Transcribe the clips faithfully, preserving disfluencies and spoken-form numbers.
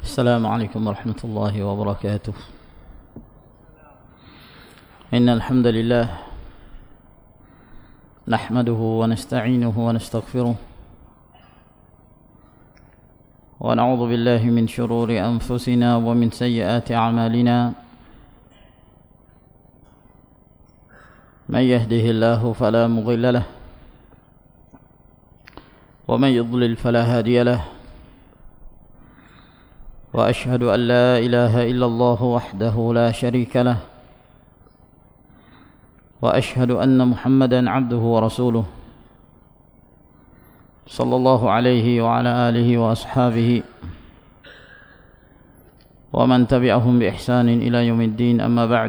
السلام عليكم ورحمة الله وبركاته. إن الحمد لله نحمده ونستعينه ونستغفره ونعوذ بالله من شرور أنفسنا ومن سيئات أعمالنا. من يهده الله فلا مضل له ومن يضلل فلا هادي له. وأشهد أن لا إله إلا الله وحده لا شريك له وأشهد أن محمدا عبده ورسوله صلى الله عليه وعلى آله وأصحابه ومن تبعهم بإحسان إلى يوم الدين. أما بعد.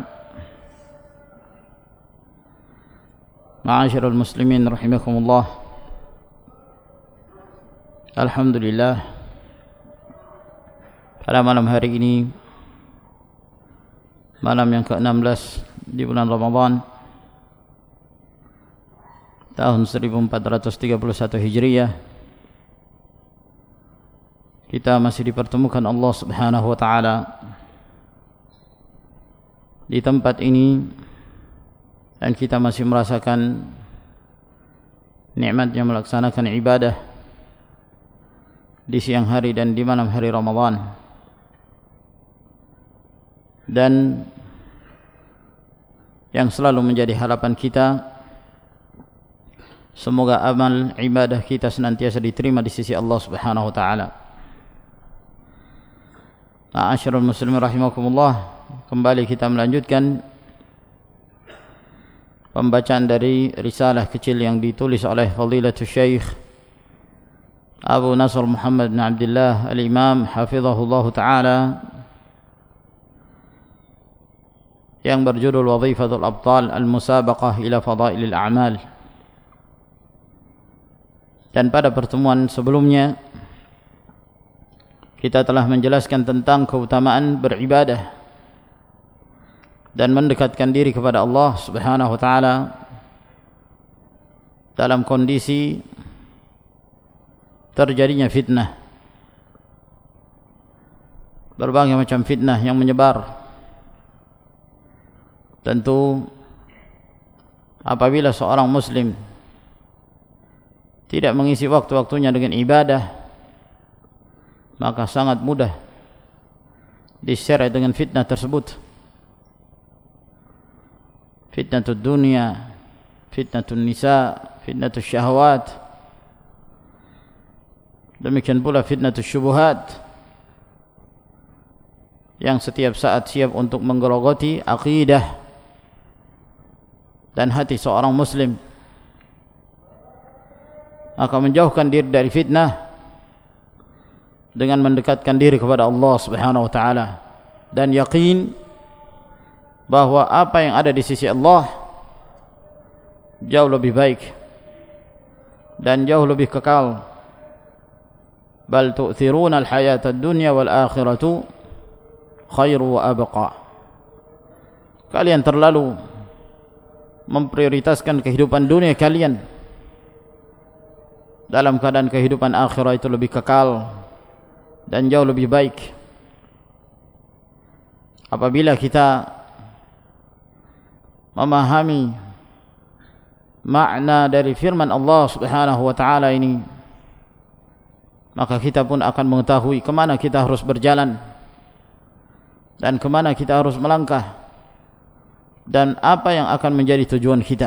معاشر المسلمين رحمكم الله. Alhamdulillah, pada malam hari ini, malam yang ke enam belas di bulan Ramadan tahun seribu empat ratus tiga puluh satu Hijriyah, kita masih dipertemukan Allah Subhanahu wa taala di tempat ini, dan kita masih merasakan nikmatnya melaksanakan ibadah di siang hari dan di malam hari Ramadan. Dan yang selalu menjadi harapan kita, semoga amal ibadah kita senantiasa diterima di sisi Allah Subhanahu wa taala. Ma'asyiral muslimin rahimakumullah, kembali kita melanjutkan pembacaan dari risalah kecil yang ditulis oleh Fadilatul Syekh Abu Nasr Muhammad bin Abdullah Al-Imam hafizahullah taala, yang berjudul Wadhifatul Abtal Al-Musabaqah ila Fadailil A'mal. Dan pada pertemuan sebelumnya kita telah menjelaskan tentang keutamaan beribadah dan mendekatkan diri kepada Allah Subhanahu wa taala dalam kondisi terjadinya fitnah, berbagai macam fitnah yang menyebar. Tentu apabila seorang muslim tidak mengisi waktu-waktunya dengan ibadah, maka sangat mudah diseret dengan fitnah tersebut. Fitnatul dunia, fitnatul nisa, fitnatul syahwat, demikian pula fitnatul syubuhat, yang setiap saat siap untuk menggerogoti akidah dan hati seorang muslim. Maka menjauhkan diri dari fitnah dengan mendekatkan diri kepada Allah Subhanahu wa taala dan yakin bahwa apa yang ada di sisi Allah jauh lebih baik dan jauh lebih kekal. Bal tu'thiruna al-hayata ad-dunya wal akhiratu khairu wa abqa. Kalian terlalu memprioritaskan kehidupan dunia kalian, dalam keadaan kehidupan akhirat itu lebih kekal dan jauh lebih baik. Apabila kita memahami makna dari firman Allah Subhanahu wa taala ini, maka kita pun akan mengetahui kemana kita harus berjalan dan kemana kita harus melangkah, dan apa yang akan menjadi tujuan kita.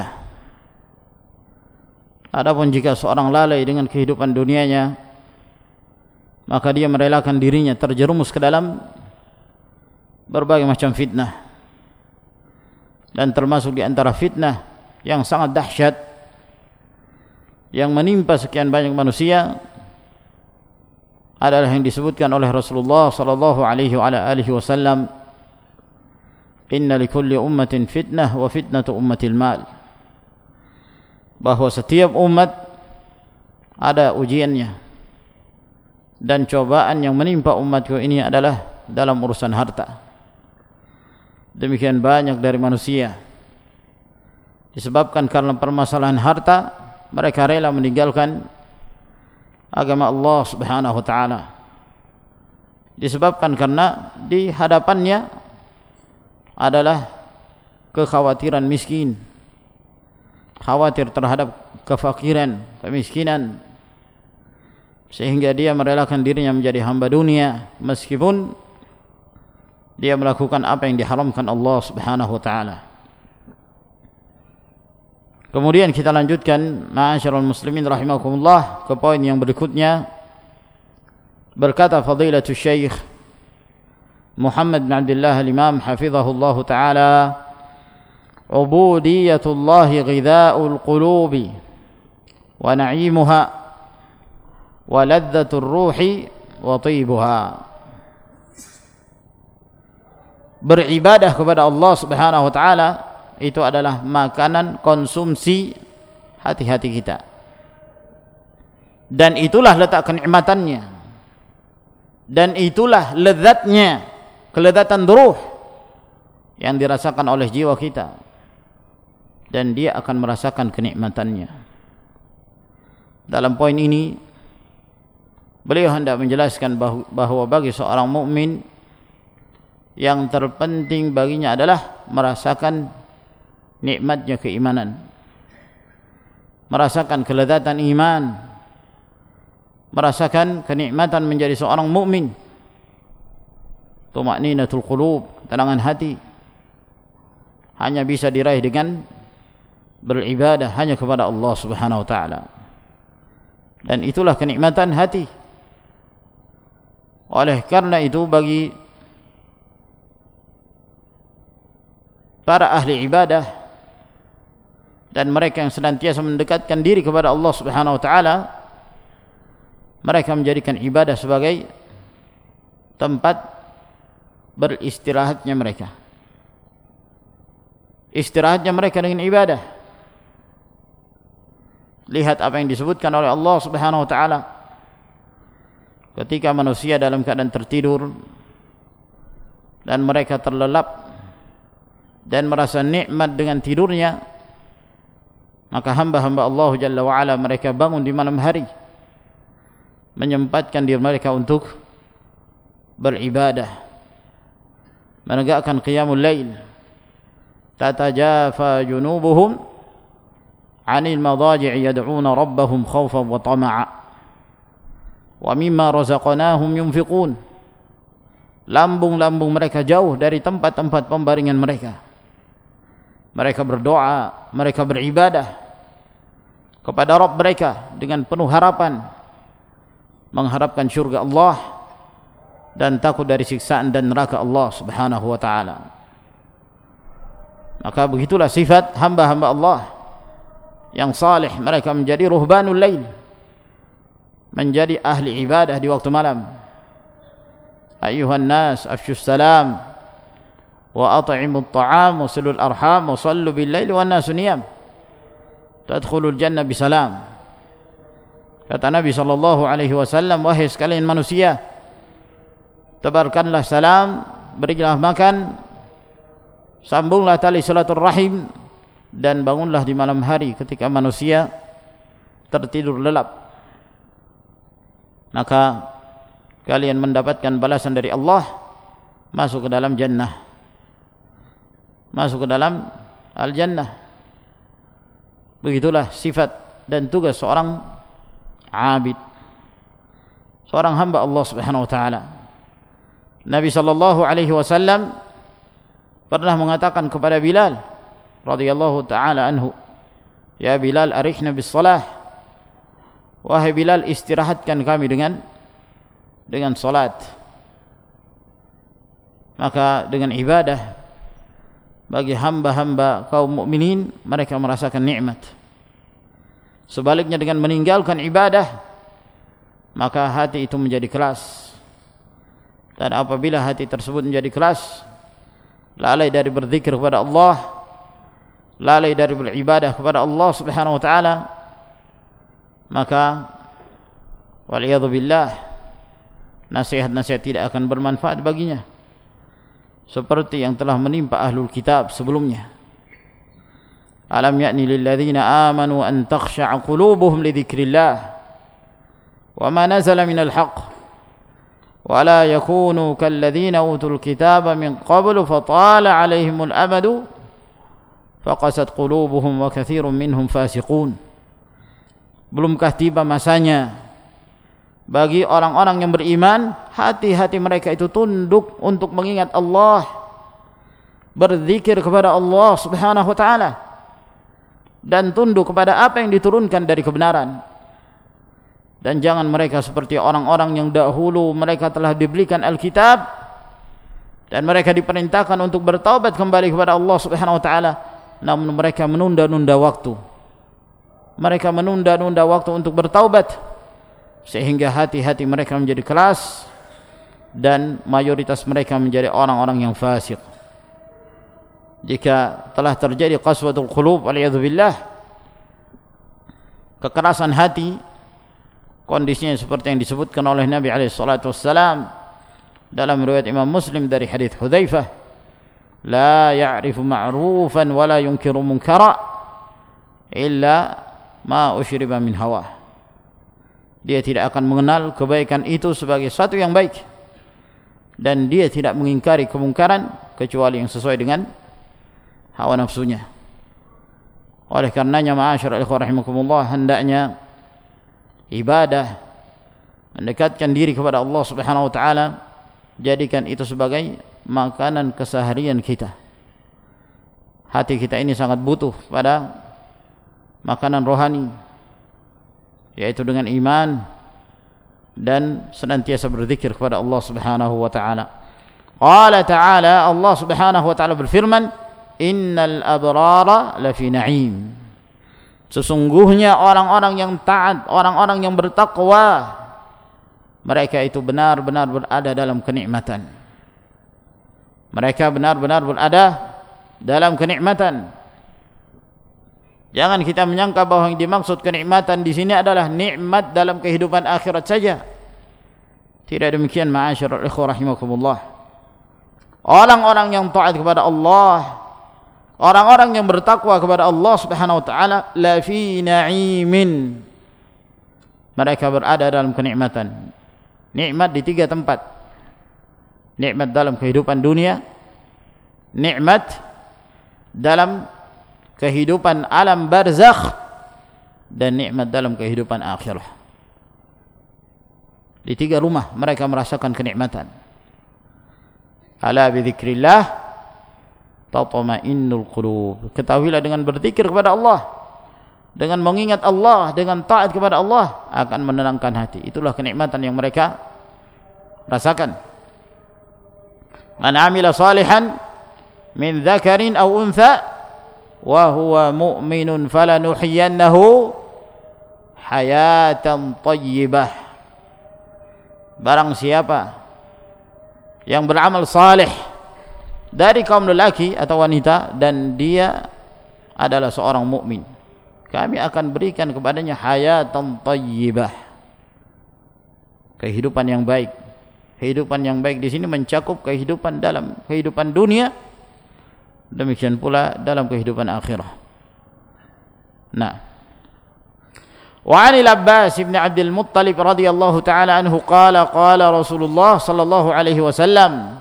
Adapun jika seorang lalai dengan kehidupan dunianya, maka dia merelakan dirinya terjerumus ke dalam berbagai macam fitnah. Dan termasuk di antara fitnah yang sangat dahsyat yang menimpa sekian banyak manusia adalah yang disebutkan oleh Rasulullah sallallahu alaihi wasallam, inna likulli ummatin fitnah wa fitnatu ummatil mal. Bahwa setiap umat ada ujiannya, dan cobaan yang menimpa umatku ini adalah dalam urusan harta. Demikian banyak dari manusia disebabkan karena permasalahan harta, mereka rela meninggalkan agama Allah Subhanahu wa taala disebabkan karena di hadapannya adalah kekhawatiran miskin, khawatir terhadap kefakiran, kemiskinan, sehingga dia merelakan dirinya menjadi hamba dunia meskipun dia melakukan apa yang diharamkan Allah Subhanahu wa taala. Kemudian kita lanjutkan, ma'asyiral muslimin rahimakumullah, ke poin yang berikutnya. Berkata Fadilatul Syekh Muhammad bin Abdullah al-Imam hafizahullah taala, ubudiyatullah ghidha'ul qulubi wa na'imuha wa ladzatur ruhi wa tibuha. Beribadah kepada Allah Subhanahu wa taala itu adalah makanan konsumsi hati-hati kita, dan itulah letak kenikmatannya, dan itulah lezatnya, kelezatan ruh yang dirasakan oleh jiwa kita, dan dia akan merasakan kenikmatannya. Dalam poin ini beliau hendak menjelaskan bahawa bagi seorang mukmin yang terpenting baginya adalah merasakan nikmatnya keimanan, merasakan kelezatan iman, merasakan kenikmatan menjadi seorang mukmin. Tuma'ninatul qulub, ketenangan hati, hanya bisa diraih dengan beribadah hanya kepada Allah Subhanahu wa taala, dan itulah kenikmatan hati. Oleh karena itu bagi para ahli ibadah dan mereka yang senantiasa mendekatkan diri kepada Allah Subhanahu wa taala, mereka menjadikan ibadah sebagai tempat beristirahatnya mereka. Istirahatnya mereka dengan ibadah. Lihat apa yang disebutkan oleh Allah Subhanahu wa taala ketika manusia dalam keadaan tertidur dan mereka terlelap dan merasa nikmat dengan tidurnya, maka hamba-hamba Allah Jalla wa'ala mereka bangun di malam hari, menyempatkan diri mereka untuk beribadah, menegakkan qiyamul lail. Tatajafa junubuhum 'anil madaji'i yad'una rabbahum khawfan wa tama'a wa mimma razaqnahum yunfiqun. Lambung-lambung mereka jauh dari tempat-tempat pembaringan mereka. Mereka berdoa, mereka beribadah kepada Rabb mereka dengan penuh harapan, mengharapkan syurga Allah dan takut dari siksaan dan neraka Allah Subhanahu wa taala. Maka begitulah sifat hamba-hamba Allah yang salih, mereka menjadi ruhbanul lail, menjadi ahli ibadah di waktu malam. Ayuhan nas afshus salam wa at'imut ta'am wa silul arham wa sallu bil laili wan nasu niyam tadkhulul jannah bisalam. Kata Nabi sallallahu alaihi wasallam, wahai sekalian manusia, tebarkanlah salam, berilah makan, sambunglah tali silaturahim, dan bangunlah di malam hari ketika manusia tertidur lelap, maka kalian mendapatkan balasan dari Allah, masuk ke dalam jannah, masuk ke dalam al-jannah. Begitulah sifat dan tugas seorang abid, seorang hamba Allah Subhanahu wa taala. Nabi sallallahu alaihi wasallam pernah mengatakan kepada Bilal radhiyallahu taala anhu, ya Bilal, arihna bis salah. Wahai Bilal, istirahatkan kami dengan dengan salat. Maka dengan ibadah bagi hamba-hamba kaum mukminin, mereka merasakan nikmat. Sebaliknya dengan meninggalkan ibadah, maka hati itu menjadi keras. Dan apabila hati tersebut menjadi keras, lalai dari berzikir kepada Allah, lalai dari beribadah kepada Allah Subhanahu wa taala, maka waliyadzu billah, nasihat-nasihat tidak akan bermanfaat baginya, seperti yang telah menimpa ahlul kitab sebelumnya. Alam ya'ni lil ladzina amanu an takhsha'a qulubuhum li dzikrillah wa ma nazala minal haqq ولا يكونوا كالذين أوتوا الكتاب من قبل فطال عليهم الأمد فقست قلوبهم وكثير منهم فاسقون. Belumkah tiba masanya bagi orang-orang yang beriman, hati-hati mereka itu tunduk untuk mengingat Allah, berzikir kepada Allah Subhanahu wa taala, dan tunduk kepada apa yang diturunkan dari kebenaran. Dan jangan mereka seperti orang-orang yang dahulu mereka telah diberikan Alkitab dan mereka diperintahkan untuk bertaubat kembali kepada Allah Subhanahu wa taala, namun mereka menunda-nunda waktu. Mereka menunda-nunda waktu untuk bertaubat sehingga hati-hati mereka menjadi keras dan mayoritas mereka menjadi orang-orang yang fasik. Jika telah terjadi qaswatul qulub waliyadzubillah, kekerasan hati, kondisinya seperti yang disebutkan oleh Nabi alaihi salatu wassalam dalam riwayat Imam Muslim dari hadis Hudzaifah, la ya'rifu ma'rufan wa la yunkiru munkara illa ma usyriba min hawa. Dia tidak akan mengenal kebaikan itu sebagai sesuatu yang baik, dan dia tidak mengingkari kemungkaran kecuali yang sesuai dengan hawa nafsunya. Oleh karenanya ma'asyiral ikhwah rahimakumullah, hendaknya ibadah mendekatkan diri kepada Allah Subhanahu wa taala, jadikan itu sebagai makanan keseharian kita. Hati kita ini sangat butuh pada makanan rohani, yaitu dengan iman dan senantiasa berzikir kepada Allah Subhanahu wa taala. Qala ta'ala, Allah Subhanahu wa taala berfirman, innal abrara lafi na'im. Sesungguhnya orang-orang yang taat, orang-orang yang bertakwa, mereka itu benar-benar berada dalam kenikmatan. Mereka benar-benar berada dalam kenikmatan. Jangan kita menyangka bahwa yang dimaksud kenikmatan di sini adalah nikmat dalam kehidupan akhirat saja. Tidak demikian ma'asyiral ikhwah rahimakumullah. Orang-orang yang taat kepada Allah, orang-orang yang bertakwa kepada Allah Subhanahu wa taala, la fi na'imin. Mereka berada dalam kenikmatan. Nikmat di tiga tempat. Nikmat dalam kehidupan dunia, nikmat dalam kehidupan alam barzakh, dan nikmat dalam kehidupan akhirah. Di tiga rumah mereka merasakan kenikmatan. Ala bi dzikrillah tatma'innul qulub. Ketahuilah dengan berzikir kepada Allah, dengan mengingat Allah, dengan taat kepada Allah, akan menenangkan hati. Itulah kenikmatan yang mereka rasakan. Man 'amila salihan min dzakarin aw untha wa huwa mu'minun falanuhyiyannahu hayatan thayyibah. Barang siapa yang beramal saleh dari kaum lelaki atau wanita dan dia adalah seorang mukmin, kami akan berikan kepadanya hayatan thayyibah, kehidupan yang baik. Kehidupan yang baik di sini mencakup kehidupan dalam kehidupan dunia, demikian pula dalam kehidupan akhirah. Nah, wa 'anil Abbas bin Abdul Muttalib radhiyallahu taala anhu qala qala Rasulullah sallallahu alaihi wasallam.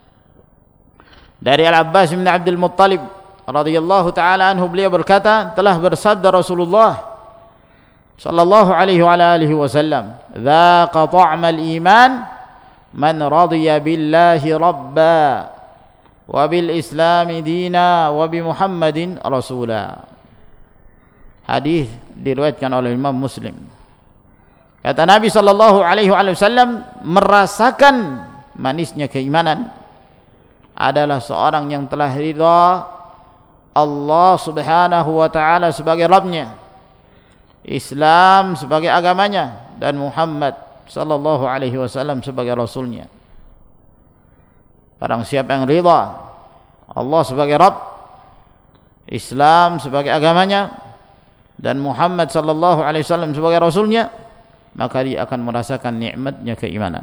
Dari Al-Abbas bin Abdul Muttalib radhiyallahu taala anhu, beliau berkata, telah bersabda Rasulullah sallallahu alaihi wa alihi wasallam, "Dzaqa ta'mal iman man radiya billahi rabba wa bil islami dina wa bi Muhammadin rasula." Hadis diriwayatkan oleh Imam Muslim. Kata Nabi sallallahu alaihi wasallam, merasakan manisnya keimanan adalah seorang yang telah ridha Allah Subhanahu wa taala sebagai Rabbnya, Islam sebagai agamanya, dan Muhammad sallallahu alaihi wasallam sebagai rasulnya. Barang siapa yang ridha Allah sebagai Rabb, Islam sebagai agamanya, dan Muhammad sallallahu alaihi wasallam sebagai rasulnya, maka dia akan merasakan nikmatnya keimanan,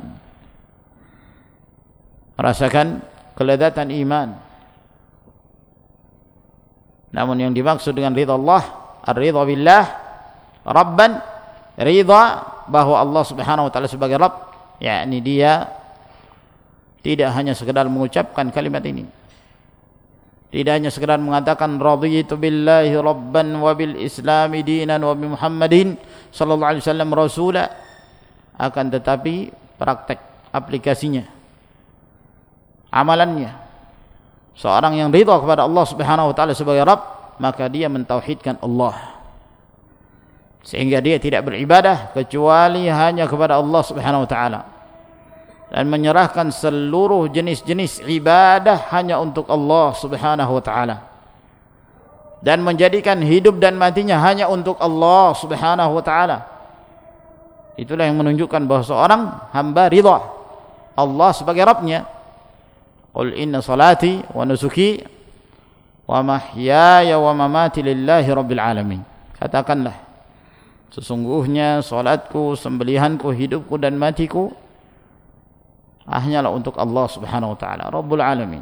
merasakan kelezatan iman. Namun yang dimaksud dengan ridha Allah, ar-ridha billah rabban, ridha bahwa Allah Subhanahu wa taala sebagai Rabb, yakni dia tidak hanya sekedar mengucapkan kalimat ini, tidak hanya sekedar mengatakan raditu billahi rabban wa bil islami dinan wa bi Muhammadin sallallahu alaihi wasallam rasula, akan tetapi praktek aplikasinya, amalannya. Seorang yang ridha kepada Allah Subhanahu wa taala sebagai Rabb, maka dia mentauhidkan Allah, sehingga dia tidak beribadah kecuali hanya kepada Allah Subhanahu wa taala, dan menyerahkan seluruh jenis-jenis ibadah hanya untuk Allah Subhanahu wa taala, dan menjadikan hidup dan matinya hanya untuk Allah Subhanahu wa taala. Itulah yang menunjukkan bahawa seorang hamba ridha Allah sebagai Rabbnya. Qul inna salati wa nusuki wa mahyaya wa mamati lillahi rabbil alamin. Katakanlah, sesungguhnya salatku, sembelihanku, hidupku dan matiku hanyalah untuk Allah Subhanahu wa taala, Rabbul alamin.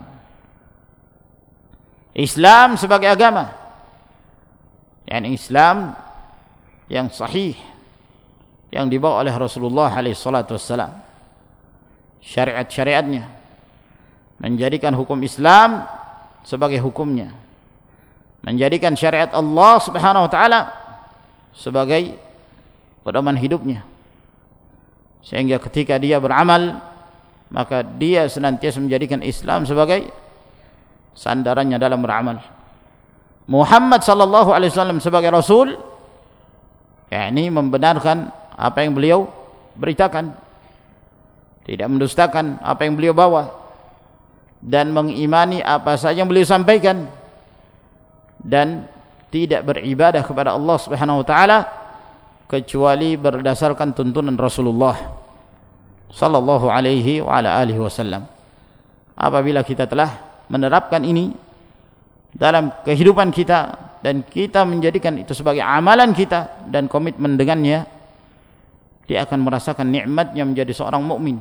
Islam sebagai agama, yakni Islam yang sahih yang dibawa oleh Rasulullah alaihi salatu wassalam, syariat-syariatnya, menjadikan hukum Islam sebagai hukumnya, menjadikan syariat Allah Subhanahu wa taala sebagai pedoman hidupnya, sehingga ketika dia beramal, maka dia senantiasa menjadikan Islam sebagai sandarannya dalam beramal. Muhammad sallallahu alaihi wasallam sebagai Rasul, yakni membenarkan apa yang beliau beritakan, tidak mendustakan apa yang beliau bawa, dan mengimani apa saja yang beliau sampaikan, dan tidak beribadah kepada Allah Subhanahu wa taala kecuali berdasarkan tuntunan Rasulullah sallallahu alaihi wa ala alihi wasallam. Apabila kita telah menerapkan ini dalam kehidupan kita dan kita menjadikan itu sebagai amalan kita dan komitmen dengannya, dia akan merasakan nikmatnya menjadi seorang mukmin.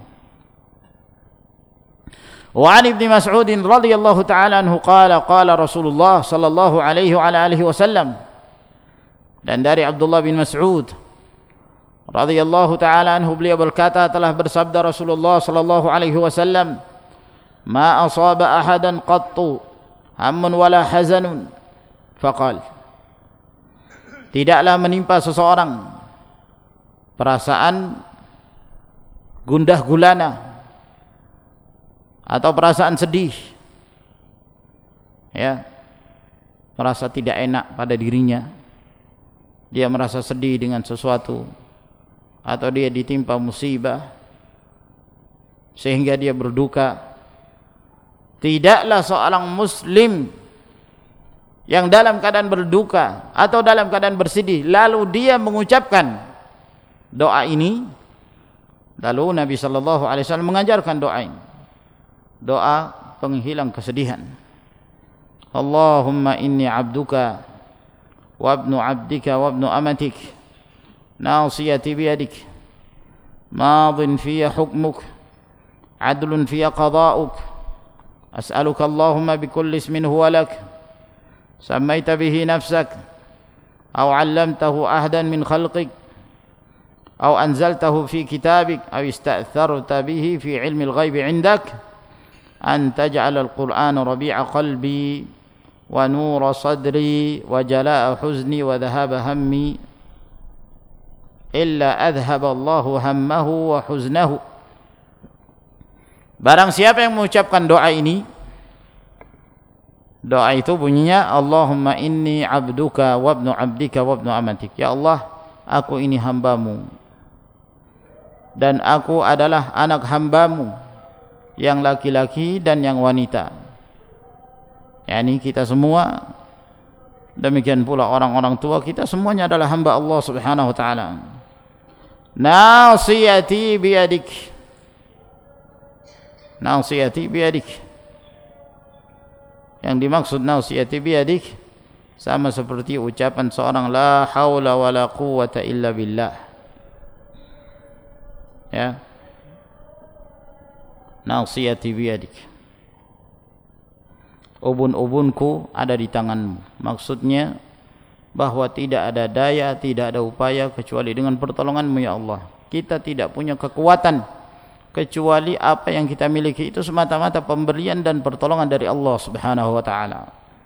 Wa an Ibnu Mas'ud radhiyallahu ta'ala anhu qala qala Rasulullah sallallahu alaihi wa ala alihi wasallam, dan dari Abdullah bin Mas'ud radhiyallahu ta'ala anhu, beliau berkata, telah bersabda Rasulullah sallallahu alaihi wasallam, ma asaba ahadan qattu hammun wala hazanun faqal, tidaklah menimpa seseorang perasaan gundah gulana atau perasaan sedih, ya, merasa tidak enak pada dirinya, dia merasa sedih dengan sesuatu, atau dia ditimpa musibah sehingga dia berduka, tidaklah seorang muslim yang dalam keadaan berduka atau dalam keadaan bersedih lalu dia mengucapkan doa ini, lalu Nabi sallallahu alaihi wasallam mengajarkan doa ini, doa penghilang kesedihan. Allahumma inni abduka wa ibnu abdika wa ibnu amatik, nasiyati biyadik, madin fiyya hukmuk, adlun fiyya qada'uk, as'aluka Allahumma bikulli ismin huwa lak, sammaita bihi nafsak, aw 'allamtahu ahdan min khalqik, aw anzaltahu fi kitabik, aw ista'tharta bihi fi 'ilmi al-ghaibi 'indak, an taj'ala al-Qur'ana rabi'a qalbi wa nura sadri wa jalaa'a huzni wa dhahaba hammi, illa adhhaba Allahu hammahu wa huznahu. Barang siapa yang mengucapkan doa ini, doa itu bunyinya, Allahumma inni abduka wa ibnu abdika wa ibnu amatik, ya Allah, aku ini hambamu dan aku adalah anak hambamu yang laki-laki dan yang wanita, yakni kita semua, demikian pula orang-orang tua kita, semuanya adalah hamba Allah Subhanahu wa taala. Nasiyati biyadik, nasiyati biyadik, yang dimaksud nasiyati biyadik sama seperti ucapan seorang la haula wala quwwata illa billah, ya, nasiyati biyadik, ubun-ubunku ada di tanganmu. Maksudnya bahwa tidak ada daya, tidak ada upaya kecuali dengan pertolonganmu ya Allah. Kita tidak punya kekuatan kecuali apa yang kita miliki itu semata-mata pemberian dan pertolongan dari Allah Subhanahu wa taala,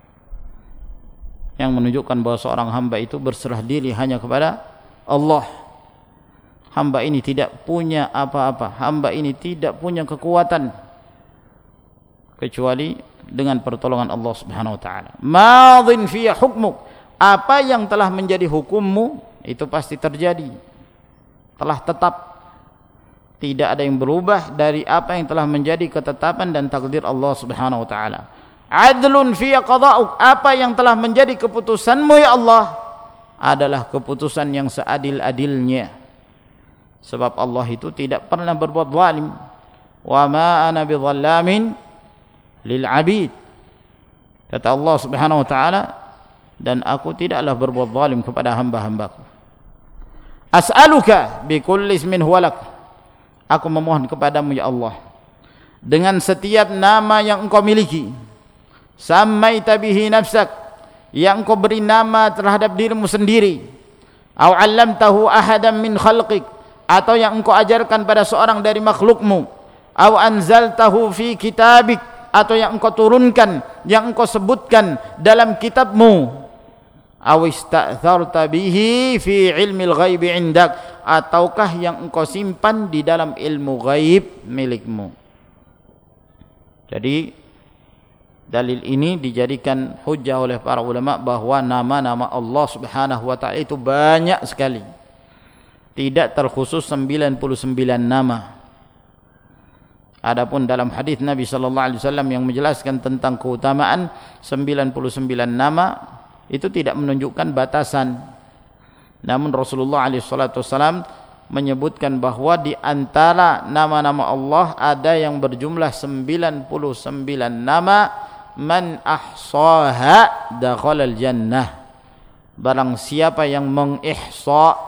yang menunjukkan bahwa seorang hamba itu berserah diri hanya kepada Allah. Hamba ini tidak punya apa-apa, hamba ini tidak punya kekuatan kecuali dengan pertolongan Allah Subhanahu wa taala. Madhin fi hukmuk, apa yang telah menjadi hukummu itu pasti terjadi, telah tetap. Tidak ada yang berubah dari apa yang telah menjadi ketetapan dan takdir Allah Subhanahu wa taala. Adlun fi qada'uk, apa yang telah menjadi keputusanmu ya Allah adalah keputusan yang seadil-adilnya. Sebab Allah itu tidak pernah berbuat zalim. Wa ma ana bidzallamin lil 'abid. Kata Allah Subhanahu wa taala, dan aku tidaklah berbuat zalim kepada hamba-hambaku. As'aluka bikulli ismin huwa lak, aku memohon kepadamu ya Allah dengan setiap nama yang engkau miliki, sammaita bihi nafsak, yang engkau beri nama terhadap dirimu sendiri, au 'allamtahu ahadan min khalqik, atau yang engkau ajarkan pada seorang dari makhlukmu, au anzaltahu fi kitabik, atau yang engkau turunkan, yang engkau sebutkan dalam kitabmu, au ista'tharta bihi fi ilmil ghaibi indak, ataukah yang engkau simpan di dalam ilmu ghaib milikmu. Jadi dalil ini dijadikan hujjah oleh para ulama bahwa nama-nama Allah Subhanahu wa taala itu banyak sekali, tidak terkhusus sembilan puluh sembilan nama. Adapun dalam hadis Nabi sallallahu alaihi wasallam yang menjelaskan tentang keutamaan sembilan puluh sembilan nama, itu tidak menunjukkan batasan. Namun Rasulullah alaihi salatu wasallam menyebutkan bahwa di antara nama-nama Allah ada yang berjumlah sembilan puluh sembilan nama, man ahsaha dakhalal jannah. Barang siapa yang mengihsa,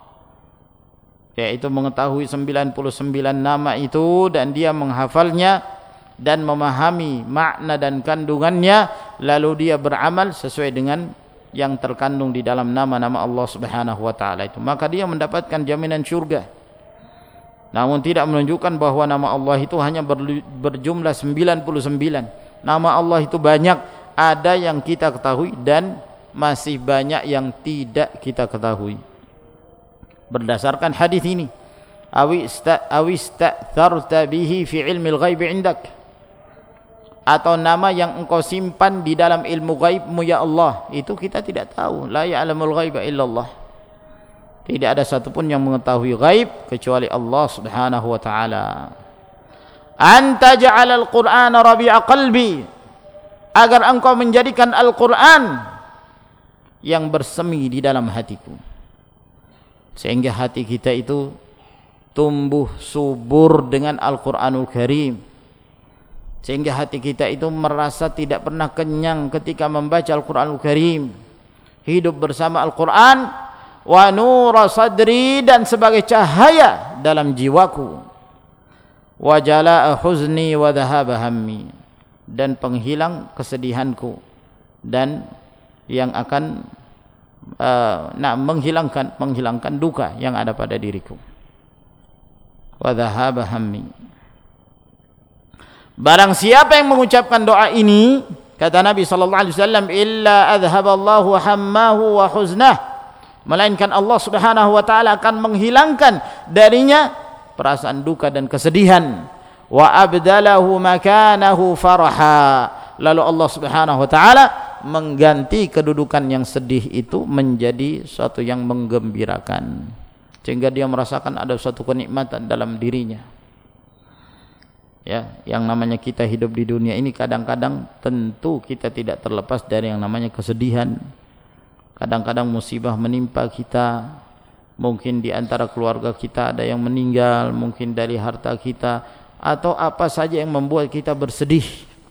yaitu mengetahui sembilan puluh sembilan nama itu dan dia menghafalnya dan memahami makna dan kandungannya, lalu dia beramal sesuai dengan yang terkandung di dalam nama-nama Allah Subhanahu wa taala itu, maka dia mendapatkan jaminan syurga. Namun tidak menunjukkan bahwa nama Allah itu hanya berjumlah sembilan puluh sembilan. Nama Allah itu banyak, ada yang kita ketahui dan masih banyak yang tidak kita ketahui. Berdasarkan hadis ini, awista'tharta bihi fi ilmil ghaibi indak, atau nama yang engkau simpan di dalam ilmu ghaibmu ya Allah, itu kita tidak tahu. La ya'lamul ghaiba illallah, tidak ada satupun yang mengetahui ghaib kecuali Allah Subhanahu wa taala. Anta ja'alal qur'ana rabi'a qalbi, agar engkau menjadikan Al-Qur'an yang bersemi di dalam hatiku, sehingga hati kita itu tumbuh subur dengan Al-Qur'anul Karim, sehingga hati kita itu merasa tidak pernah kenyang ketika membaca Al-Qur'anul Karim, hidup bersama Al-Qur'an, wa nura sadri, dan sebagai cahaya dalam jiwaku, wa jalaa huzni wa dhahaba hammi, dan penghilang kesedihanku dan yang akan uh, nah menghilangkan menghilangkan duka yang ada pada diriku. Wa dhahaba hammi. Barang siapa yang mengucapkan doa ini, kata Nabi sallallahu alaihi wasallam, illa adhaballahu hammahu wa huznah, melainkan Allah Subhanahu wa taala akan menghilangkan darinya perasaan duka dan kesedihan. Wa abdalahu makanahu faraha, lalu Allah Subhanahu wa taala mengganti kedudukan yang sedih itu menjadi suatu yang menggembirakan, sehingga dia merasakan ada suatu kenikmatan dalam dirinya. Ya, yang namanya kita hidup di dunia ini kadang-kadang tentu kita tidak terlepas dari yang namanya kesedihan. Kadang-kadang musibah menimpa kita, mungkin di antara keluarga kita ada yang meninggal, mungkin dari harta kita, atau apa saja yang membuat kita bersedih.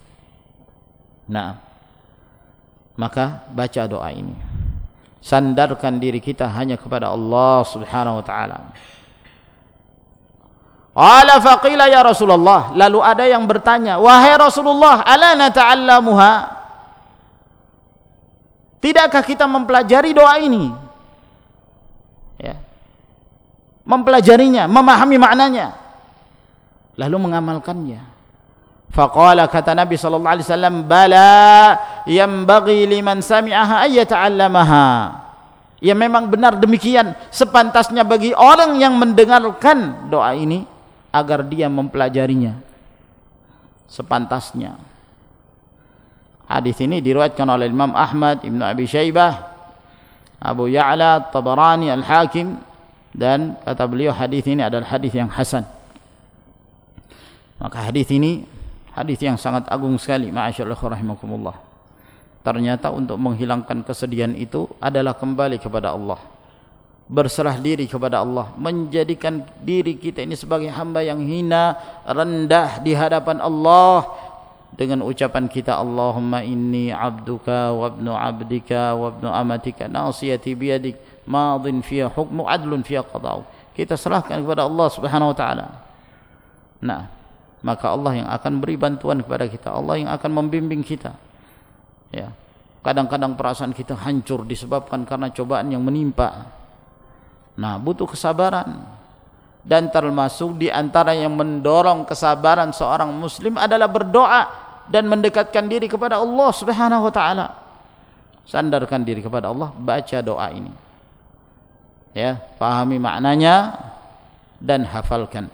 Nah, maka baca doa ini, sandarkan diri kita hanya kepada Allah Subhanahu wa taala. Qala faqila ya Rasulullah, lalu ada yang bertanya, wahai Rasulullah, ala nata'allamuha, tidakkah kita mempelajari doa ini? Ya, mempelajarinya, memahami maknanya. lalu mengamalkannya. Faqala, kata Nabi sallallahu alaihi wasallam, bala yanbaghi liman sami'aha ay yata'allamaha. Ya memang benar demikian, sepantasnya bagi orang yang mendengarkan doa ini agar dia mempelajarinya. Sepantasnya. Hadis ini diriwayatkan oleh Imam Ahmad, Ibnu Abi Syaibah, Abu Ya'la, Tabarani, Al-Hakim, dan kata beliau hadis ini adalah hadis yang hasan. Maka hadis ini hadis yang sangat agung sekali, ma'asyarul rahimakumullah. Ternyata untuk menghilangkan kesedihan itu adalah kembali kepada Allah, berserah diri kepada Allah, menjadikan diri kita ini sebagai hamba yang hina, rendah di hadapan Allah, dengan ucapan kita, Allahumma inni abduka wa ibnu abdika wa ibnu amatika nasiyati biyadik madin fiya hukmu adlun fiya qada'u. Kita serahkan kepada Allah subhanahu wa ta'ala. Nah, maka Allah yang akan beri bantuan kepada kita, Allah yang akan membimbing kita. Ya, kadang-kadang perasaan kita hancur disebabkan karena cobaan yang menimpa. Nah, butuh kesabaran. Dan termasuk di antara yang mendorong kesabaran seorang muslim adalah berdoa dan mendekatkan diri kepada Allah Subhanahu wa taala. Sandarkan diri kepada Allah, baca doa ini. Ya, pahami maknanya dan hafalkan.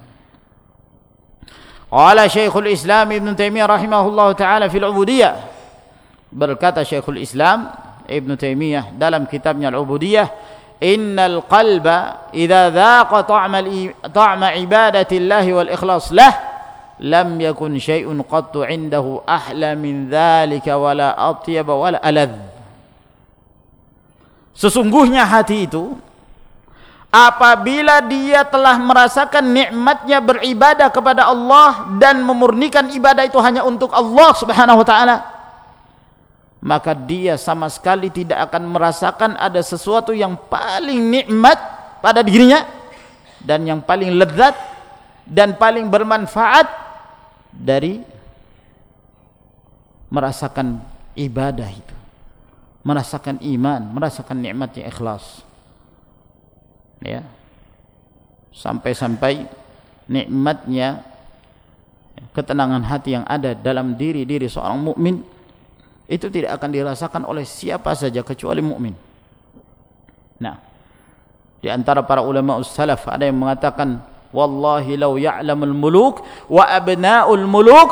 Qala Syekhul Islam Ibnu Taimiyah rahimahullahu taala fil ubudiyah. Berkata Syekhul Islam Ibnu Taimiyah dalam kitabnya Al-Ubudiyah, innal qalba idza dhaqa ta'ma ta'ma ibadatillahi wal ikhlas lah lam yakun syai'un qattu 'indahu ahla min dzalika wala atyaba wala aladh. Sesungguhnya hati itu apabila dia telah merasakan nikmatnya beribadah kepada Allah dan memurnikan ibadah itu hanya untuk Allah Subhanahu wa taala, maka dia sama sekali tidak akan merasakan ada sesuatu yang paling nikmat pada dirinya dan yang paling lezat dan paling bermanfaat dari merasakan ibadah itu, merasakan iman, merasakan nikmatnya ikhlas. Ya, sampai-sampai nikmatnya ketenangan hati yang ada dalam diri-diri seorang mukmin itu tidak akan dirasakan oleh siapa saja kecuali mukmin. Nah, di antara para ulama salaf ada yang mengatakan, wallahi law ya'lamul muluk wa abna'ul muluk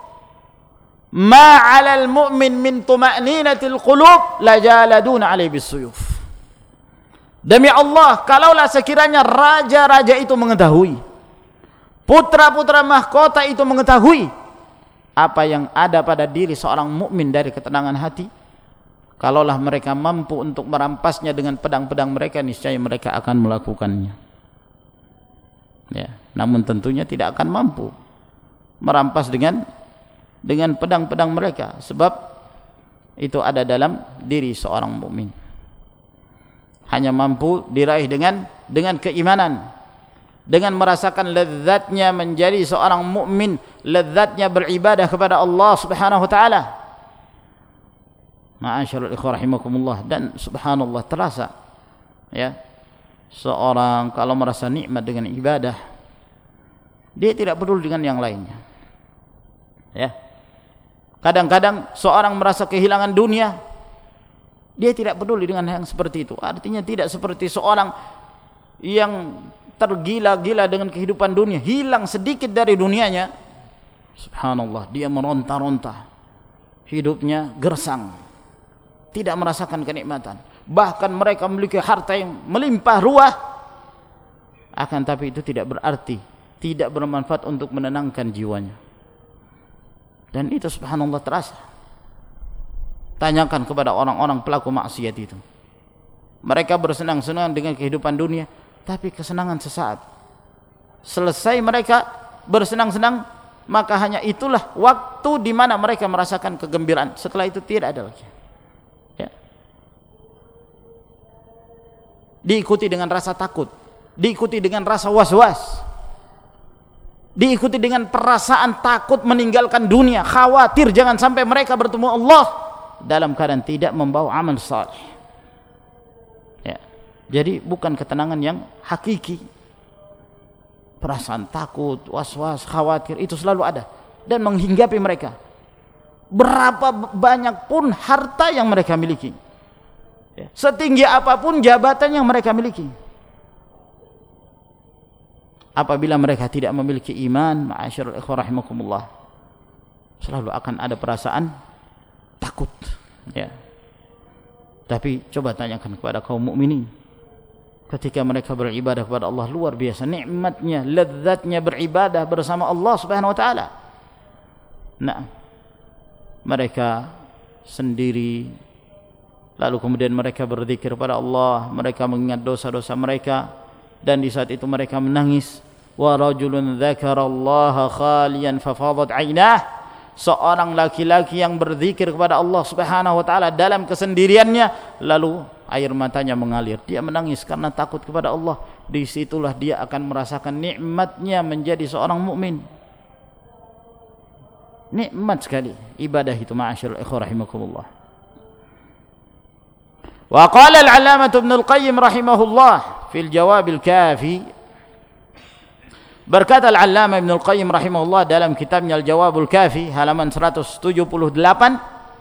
ma 'alal mu'min min tuma'ninatil qulub lajaladuna 'alaihi bisuyuf. Demi Allah, kalaulah sekiranya raja-raja itu mengetahui, putra-putra mahkota itu mengetahui apa yang ada pada diri seorang mukmin dari ketenangan hati, kalaulah mereka mampu untuk merampasnya dengan pedang-pedang mereka, niscaya mereka akan melakukannya. Ya, namun tentunya tidak akan mampu merampas dengan dengan pedang-pedang mereka, sebab itu ada dalam diri seorang mukmin. Hanya mampu diraih dengan dengan keimanan, dengan merasakan lezatnya menjadi seorang mukmin, lezatnya beribadah kepada Allah Subhanahu wa taala. Ma'asyarul ikhwah rahimakumullah. Dan subhanallah, terasa ya, seorang kalau merasa nikmat dengan ibadah, dia tidak peduli dengan yang lainnya. Ya. Kadang-kadang seorang merasa kehilangan dunia, dia tidak peduli dengan yang seperti itu. Artinya tidak seperti seorang yang tergila-gila dengan kehidupan dunia, hilang sedikit dari dunianya, subhanallah, dia meronta-ronta, hidupnya gersang, tidak merasakan kenikmatan. Bahkan mereka memiliki harta yang melimpah ruah, akan tapi itu tidak berarti, tidak bermanfaat untuk menenangkan jiwanya. Dan itu subhanallah terasa. Tanyakan kepada orang-orang pelaku maksiat itu, mereka bersenang-senang dengan kehidupan dunia, tapi kesenangan sesaat. Selesai mereka bersenang-senang, maka hanya itulah waktu di mana mereka merasakan kegembiraan. Setelah itu tidak ada lagi. Ya. Diikuti dengan rasa takut, diikuti dengan rasa was-was, diikuti dengan perasaan takut meninggalkan dunia, khawatir jangan sampai mereka bertemu Allah dalam keadaan tidak membawa amal saleh. Ya. Jadi bukan ketenangan yang hakiki, perasaan takut, was-was, khawatir itu selalu ada dan menghinggapi mereka. Berapa banyak pun harta yang mereka miliki, setinggi apapun jabatan yang mereka miliki, apabila mereka tidak memiliki iman, ma'asyiral ikhwah rahimakumullah, selalu akan ada perasaan takut, ya. Tapi coba tanyakan kepada kaum mukminin, ketika mereka beribadah kepada Allah, luar biasa nikmatnya, lezatnya beribadah bersama Allah Subhanahu wa taala. Nah, mereka sendiri, lalu kemudian mereka berzikir kepada Allah, mereka mengingat dosa-dosa mereka, dan di saat itu mereka menangis. Wa rajulun dzakarallaha khaliyan fafadat 'ainah, seorang laki-laki yang berzikir kepada Allah Subhanahu wa taala dalam kesendiriannya, lalu air matanya mengalir, dia menangis karena takut kepada Allah. Disitulah dia akan merasakan nikmatnya menjadi seorang mukmin. Nikmat sekali ibadah itu, ma'asyiral ikhwah rahimakumullah. Wa qala al-'allamah Ibnu al-Qayyim rahimahullah fil Jawab al-Kafi, berkata al-'allamah Ibnu al-Qayyim rahimahullah dalam kitabnya Al-Jawab al-Kafi halaman seratus tujuh puluh delapan,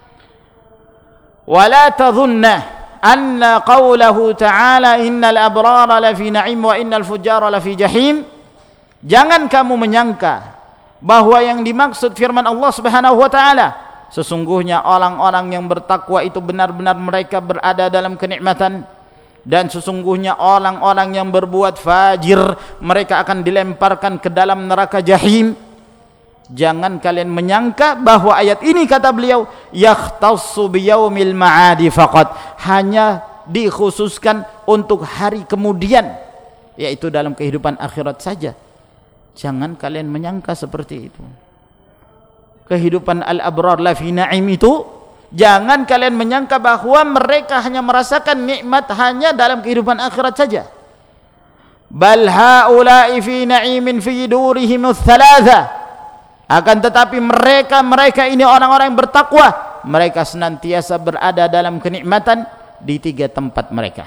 wa la tadhunna anna qawlahu ta'ala innal abrara lafi na'im wa innal fujjara lafi jahim, jangan kamu menyangka bahwa yang dimaksud firman Allah Subhanahu wa taala, sesungguhnya orang-orang yang bertakwa itu benar-benar mereka berada dalam kenikmatan, dan sesungguhnya orang-orang yang berbuat fajir mereka akan dilemparkan ke dalam neraka jahim. Jangan kalian menyangka bahwa ayat ini, kata beliau, yakhtassu biyaumil ma'adi faqat, hanya dikhususkan untuk hari kemudian, yaitu dalam kehidupan akhirat saja. Jangan kalian menyangka seperti itu. Kehidupan al-abrar lafi na'im itu, jangan kalian menyangka bahwa mereka hanya merasakan nikmat hanya dalam kehidupan akhirat saja. Bal haula'i fi na'imin fi durihim ats-tsalatsa, akan tetapi mereka mereka ini orang-orang yang bertakwa, mereka senantiasa berada dalam kenikmatan di tiga tempat mereka: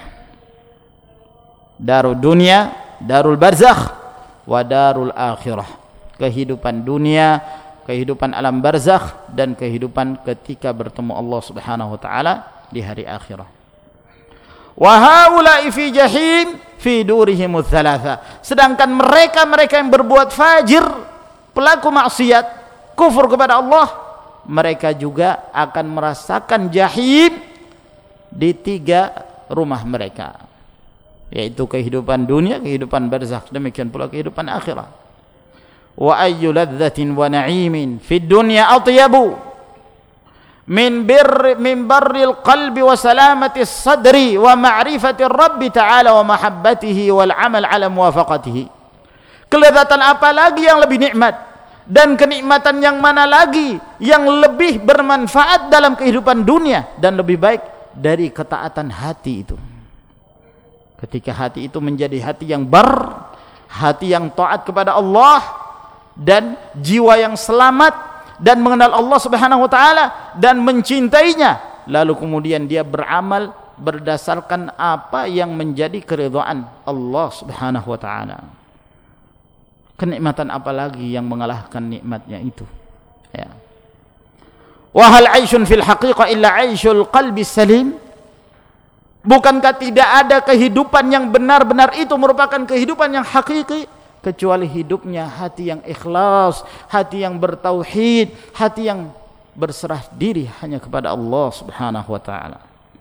darul dunia, darul barzakh, wa darul akhirah. Kehidupan dunia, kehidupan alam barzakh, dan kehidupan ketika bertemu Allah Subhanahu wa taala di hari akhirat. Wa haula'i fi jahim fi durihim ats-tsalatsa, sedangkan mereka-mereka yang berbuat fajir, pelaku maksiat, kufur kepada Allah, mereka juga akan merasakan jahim di tiga rumah mereka, yaitu kehidupan dunia, kehidupan barzakh, demikian pula kehidupan akhirat. Wa ayyu ladzatin wa na'imin fid dunya atyabu min birr min barril qalbi wa salamati sadri wa ma'rifati rabb ta'ala wa mahabbatihi wal 'amal 'ala muwafaqatihi. Kelezatan apa lagi yang lebih nikmat, dan kenikmatan yang mana lagi yang lebih bermanfaat dalam kehidupan dunia dan lebih baik dari ketaatan hati itu. Ketika hati itu menjadi hati yang bar, hati yang taat kepada Allah, dan jiwa yang selamat dan mengenal Allah Subhanahu wa taala dan mencintainya, lalu kemudian dia beramal berdasarkan apa yang menjadi keridhaan Allah Subhanahu wa taala. Kenikmatan apa lagi yang mengalahkan nikmatnya itu, ya. Wa hal 'aisyun fil haqiqah illa 'aisyul qalbi salim, bukankah tidak ada kehidupan yang benar-benar itu merupakan kehidupan yang hakiki, kecuali hidupnya hati yang ikhlas, hati yang bertauhid, hati yang berserah diri hanya kepada Allah Subhanahu wa taala.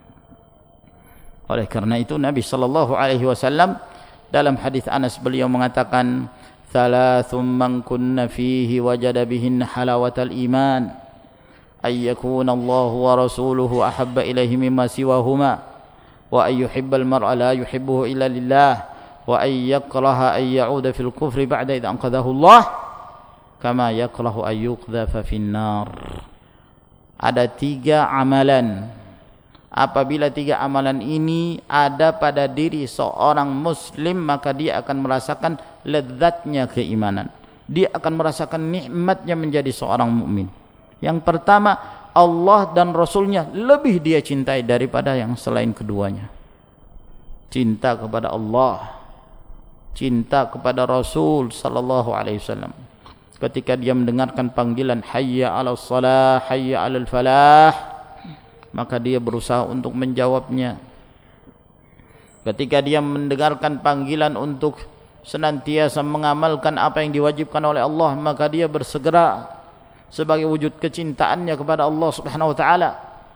Oleh karena itu Nabi sallallahu alaihi wasallam dalam hadis Anas beliau mengatakan, thalathum man kunna fihi wajada bihin halawatal iman, ay yakuna Allah wa rasuluhu ahabba ilaihi mimma siwahuma, wa ay yuhibbal mar'a la yuhibbuhu illa lillah, wa ay yakraha ay ya'uda fil kufri ba'da idza anqadhahu Allah kama yakrahu ay yuqdhafa fin nar. Ada tiga amalan, apabila tiga amalan ini ada pada diri seorang muslim, maka dia akan merasakan lezatnya keimanan, dia akan merasakan nikmatnya menjadi seorang mukmin. Yang pertama, Allah dan Rasulnya lebih dia cintai daripada yang selain keduanya. Cinta kepada Allah, cinta kepada Rasul sallallahu alaihi wasallam. Ketika dia mendengarkan panggilan hayya 'alas shalah, hayya 'alal falah, maka dia berusaha untuk menjawabnya. Ketika dia mendengarkan panggilan untuk senantiasa mengamalkan apa yang diwajibkan oleh Allah, maka dia bersegera sebagai wujud kecintaannya kepada Allah Subhanahu wa taala.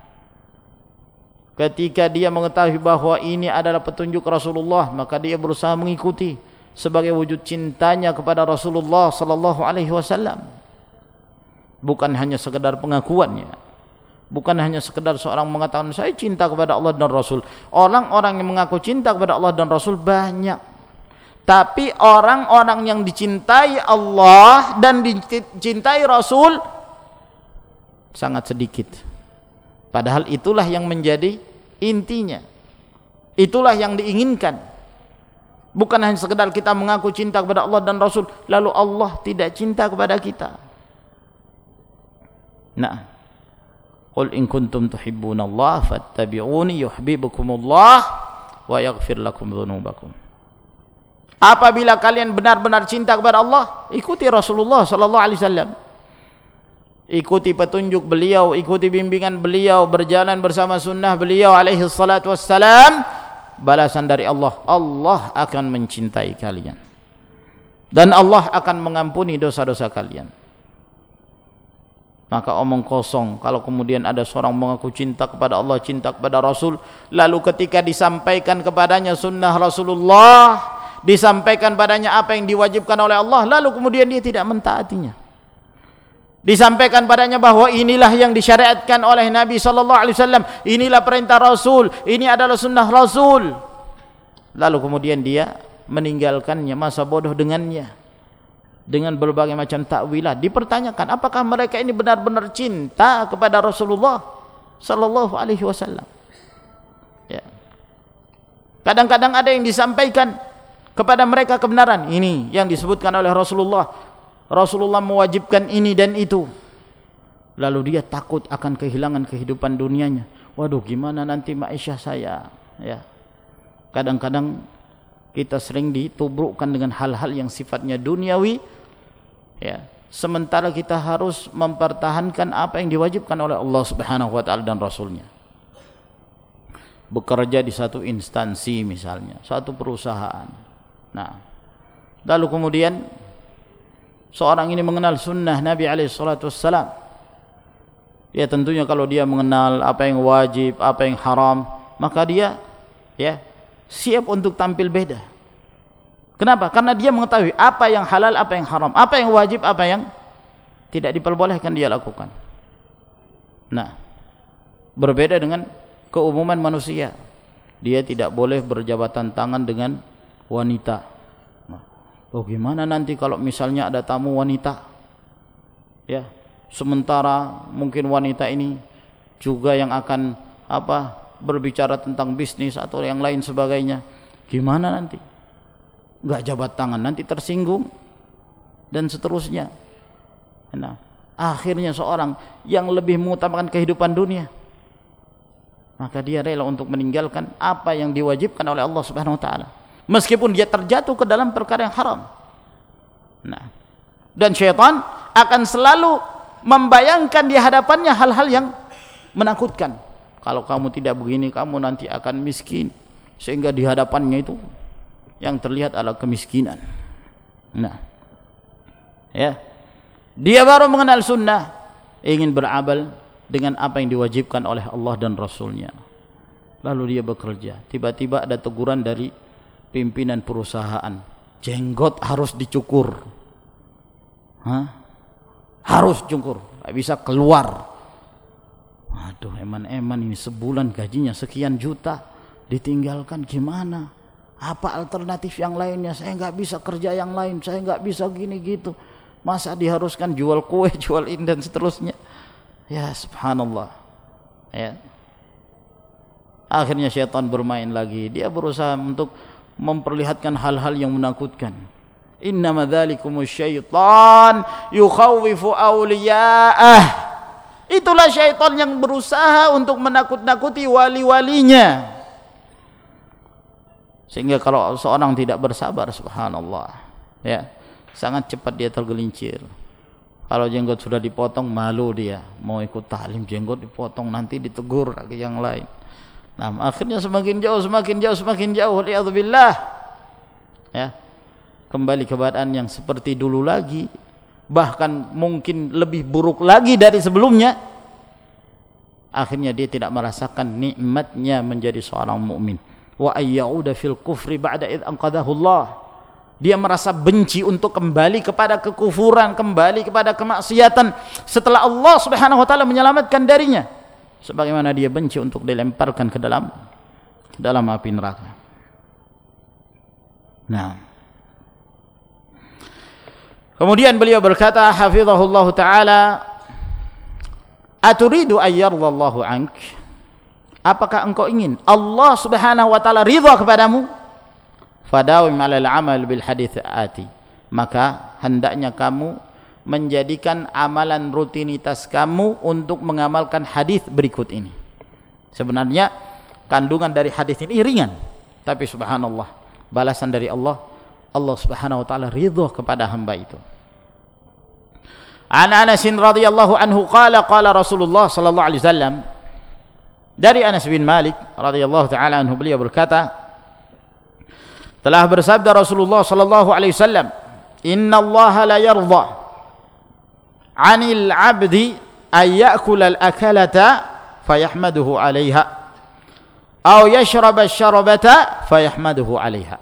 Ketika dia mengetahui bahwa ini adalah petunjuk Rasulullah, maka dia berusaha mengikuti sebagai wujud cintanya kepada Rasulullah sallallahu alaihi wasallam. Bukan hanya sekedar pengakuannya, bukan hanya sekedar seorang mengatakan saya cinta kepada Allah dan Rasul. Orang-orang yang mengaku cinta kepada Allah dan Rasul banyak, tapi orang-orang yang dicintai Allah dan dicintai Rasul sangat sedikit. Padahal itulah yang menjadi intinya, itulah yang diinginkan. Bukan hanya sekedar kita mengaku cinta kepada Allah dan Rasul, lalu Allah tidak cinta kepada kita. Nah, qul in kuntum tuhibbunallaha fattabi'uni yuhibbukumullah wa yaghfir lakum dzunubakum. Apabila kalian benar-benar cinta kepada Allah, ikuti Rasulullah sallallahu alaihi wasallam. Ikuti petunjuk beliau, ikuti bimbingan beliau, berjalan bersama sunnah beliau alaihi salatu wassalam. Balasan dari Allah, Allah akan mencintai kalian dan Allah akan mengampuni dosa-dosa kalian. Maka omong kosong kalau kemudian ada seorang mengaku cinta kepada Allah, cinta kepada Rasul, lalu ketika disampaikan kepadanya sunnah Rasulullah, disampaikan padanya apa yang diwajibkan oleh Allah, lalu kemudian dia tidak mentaatinya. Disampaikan padanya bahwa inilah yang disyariatkan oleh Nabi sallallahu alaihi wasallam, inilah perintah Rasul, ini adalah sunnah Rasul, lalu kemudian dia meninggalkannya, masa bodoh dengannya dengan berbagai macam takwilat. Dipertanyakan apakah mereka ini benar-benar cinta kepada Rasulullah sallallahu alaihi wasallam. Ya. Kadang-kadang ada yang disampaikan kepada mereka kebenaran, ini yang disebutkan oleh Rasulullah, Rasulullah mewajibkan ini dan itu, lalu dia takut akan kehilangan kehidupan dunianya. Waduh, gimana nanti ma'isyah saya, ya. Kadang-kadang kita sering ditubrukkan dengan hal-hal yang sifatnya duniawi, ya, sementara kita harus mempertahankan apa yang diwajibkan oleh Allah Subhanahu wa taala dan Rasulnya. Bekerja di satu instansi misalnya, satu perusahaan. Nah, lalu kemudian seorang ini mengenal sunnah Nabi alaihi salatu wassalam. Ya tentunya kalau dia mengenal apa yang wajib, apa yang haram, maka dia ya siap untuk tampil beda. Kenapa? Karena dia mengetahui apa yang halal, apa yang haram, apa yang wajib, apa yang tidak diperbolehkan dia lakukan. Nah, berbeda dengan keumuman manusia. Dia tidak boleh berjabatan tangan dengan wanita. Oh, gimana nanti kalau misalnya ada tamu wanita, ya, sementara mungkin wanita ini juga yang akan apa berbicara tentang bisnis atau yang lain sebagainya, gimana nanti? Enggak jabat tangan, nanti tersinggung dan seterusnya. Nah, akhirnya seorang yang lebih mengutamakan kehidupan dunia, maka dia rela untuk meninggalkan apa yang diwajibkan oleh Allah Subhanahu wa taala, meskipun dia terjatuh ke dalam perkara yang haram. Nah, dan syaitan akan selalu membayangkan di hadapannya hal-hal yang menakutkan. Kalau kamu tidak begini, kamu nanti akan miskin, sehingga di hadapannya itu yang terlihat adalah kemiskinan. Nah, ya, dia baru mengenal sunnah, ingin beramal dengan apa yang diwajibkan oleh Allah dan Rasulnya. Lalu dia bekerja, tiba-tiba ada teguran dari pimpinan perusahaan, jenggot harus dicukur. Hah? Harus cukur, nggak bisa keluar. Aduh, eman-eman ini sebulan gajinya sekian juta, ditinggalkan gimana? Apa alternatif yang lainnya? Saya nggak bisa kerja yang lain, saya nggak bisa gini gitu. Masa diharuskan jual kue, jual ini dan seterusnya? Ya subhanallah. Ya. Akhirnya syaitan bermain lagi. Dia berusaha untuk memperlihatkan hal-hal yang menakutkan. Innama dzalikumus syaitan yukhawwifu awliya'ah. Itulah syaitan yang berusaha untuk menakut-nakuti wali-walinya. Sehingga kalau seorang tidak bersabar, subhanallah, ya, sangat cepat dia tergelincir. Kalau jenggot sudah dipotong, malu dia, mau ikut taklim jenggot dipotong, nanti ditegur lagi yang lain. Nah, akhirnya semakin jauh, semakin jauh, semakin jauh, li'adzubillah, ya, kembali ke keadaan yang seperti dulu lagi, bahkan mungkin lebih buruk lagi dari sebelumnya. Akhirnya dia tidak merasakan nikmatnya menjadi seorang mukmin. Wa ayyauda fil kufri ba'da id anqadahu Allah. Dia merasa benci untuk kembali kepada kekufuran, kembali kepada kemaksiatan setelah Allah Subhanahu wa taala menyelamatkan darinya. Sebagaimana dia benci untuk dilemparkan ke dalam ke dalam api neraka. Nah. Kemudian beliau berkata, hafizahullah taala, aturidu ayyardallahu ank? Apakah engkau ingin Allah Subhanahu wa taala ridha kepadamu? Fadawim 'alal 'amal bil hadits ati. Maka hendaknya kamu menjadikan amalan rutinitas kamu untuk mengamalkan hadis berikut ini. Sebenarnya kandungan dari hadis ini ringan, tapi subhanallah, balasan dari Allah, Allah Subhanahu wa taala ridha kepada hamba itu. An Anas radhiyallahu anhu qala qala Rasulullah sallallahu alaihi wasallam, dari Anas bin Malik radhiyallahu taala anhu, beliau berkata, telah bersabda Rasulullah sallallahu alaihi wasallam, inna Allah la yarda 'anil 'abdi ay ya'kula al-akalata fayahmaduhu 'alayha aw yashraba asy-syarbata fayahmaduhu 'alayha.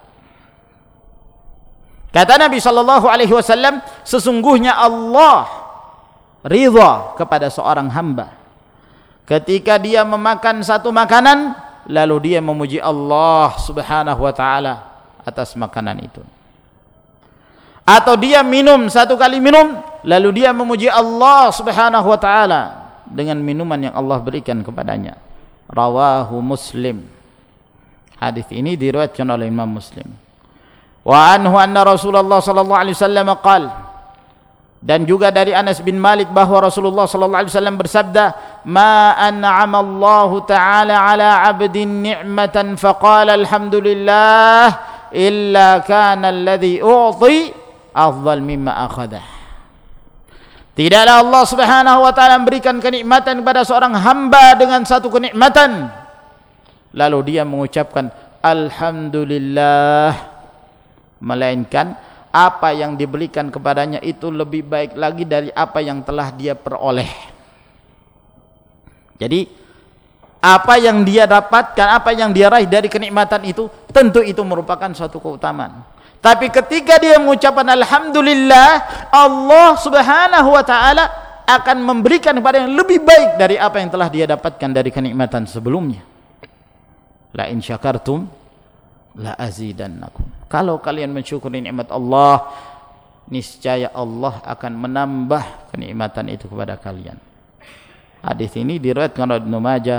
Kata Nabi sallallahu alaihi wasallam, sesungguhnya Allah ridha kepada seorang hamba ketika dia memakan satu makanan lalu dia memuji Allah Subhanahu wa taala atas makanan itu, atau dia minum satu kali minum lalu dia memuji Allah Subhanahu wa taala dengan minuman yang Allah berikan kepadanya. Rawahu Muslim. Hadis ini diriwayatkan oleh Imam Muslim. Wa anhu anna Rasulullah sallallahu alaihi wasallam qala, dan juga dari Anas bin Malik bahwa Rasulullah sallallahu alaihi wasallam bersabda, ma an'ama Allah taala ala 'abdin ni'matan faqala alhamdulillah illa kana alladhi u'ti afdal mimma akhadah. Tidaklah Allah Subhanahu wa taala memberikan kenikmatan kepada seorang hamba dengan satu kenikmatan lalu dia mengucapkan alhamdulillah, melainkan apa yang diberikan kepadanya itu lebih baik lagi dari apa yang telah dia peroleh. Jadi apa yang dia dapatkan, apa yang dia raih dari kenikmatan itu, tentu itu merupakan suatu keutamaan. Tapi ketika dia mengucapkan alhamdulillah, Allah Subhanahu wa taala akan memberikan kepada yang lebih baik dari apa yang telah dia dapatkan dari kenikmatan sebelumnya. La in syakartum la azidannakum. Kalau kalian mensyukuri nikmat Allah, niscaya Allah akan menambah kenikmatan itu kepada kalian. Hadis ini diriwayatkan oleh Ibnu Majah,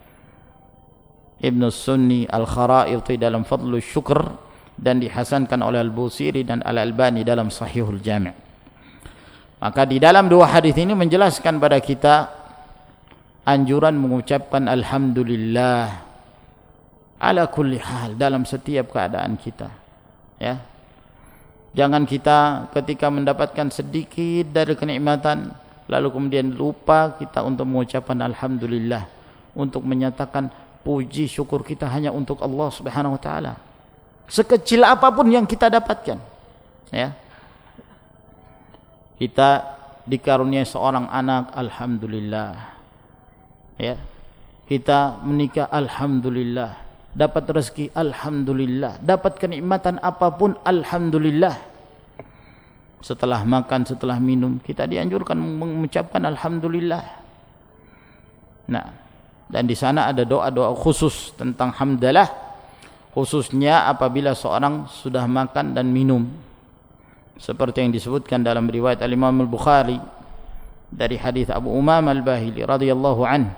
Ibnu Sunni, Al-Kharaiti dalam Fadlus Syukr, dan dihasankan oleh Al-Busiri dan Al-Albani dalam Sahihul Jami'. Maka di dalam dua hadis ini menjelaskan pada kita anjuran mengucapkan alhamdulillah ala kulli hal, dalam setiap keadaan kita, ya. Jangan kita ketika mendapatkan sedikit dari kenikmatan lalu kemudian lupa kita untuk mengucapkan alhamdulillah, untuk menyatakan puji syukur kita hanya untuk Allah Subhanahu wa taala. Sekecil apapun yang kita dapatkan, ya. Kita dikaruniai seorang anak, alhamdulillah. Ya. Kita menikah, alhamdulillah. Dapat rezeki, alhamdulillah. Dapat kenikmatan apapun, alhamdulillah. Setelah makan, setelah minum, kita dianjurkan mengucapkan alhamdulillah. Nah, dan di sana ada doa-doa khusus tentang hamdalah, khususnya apabila seorang sudah makan dan minum, seperti yang disebutkan dalam riwayat Al-Imam Al-Bukhari dari hadis Abu Umamah Al-Bahili radhiyallahu anhu,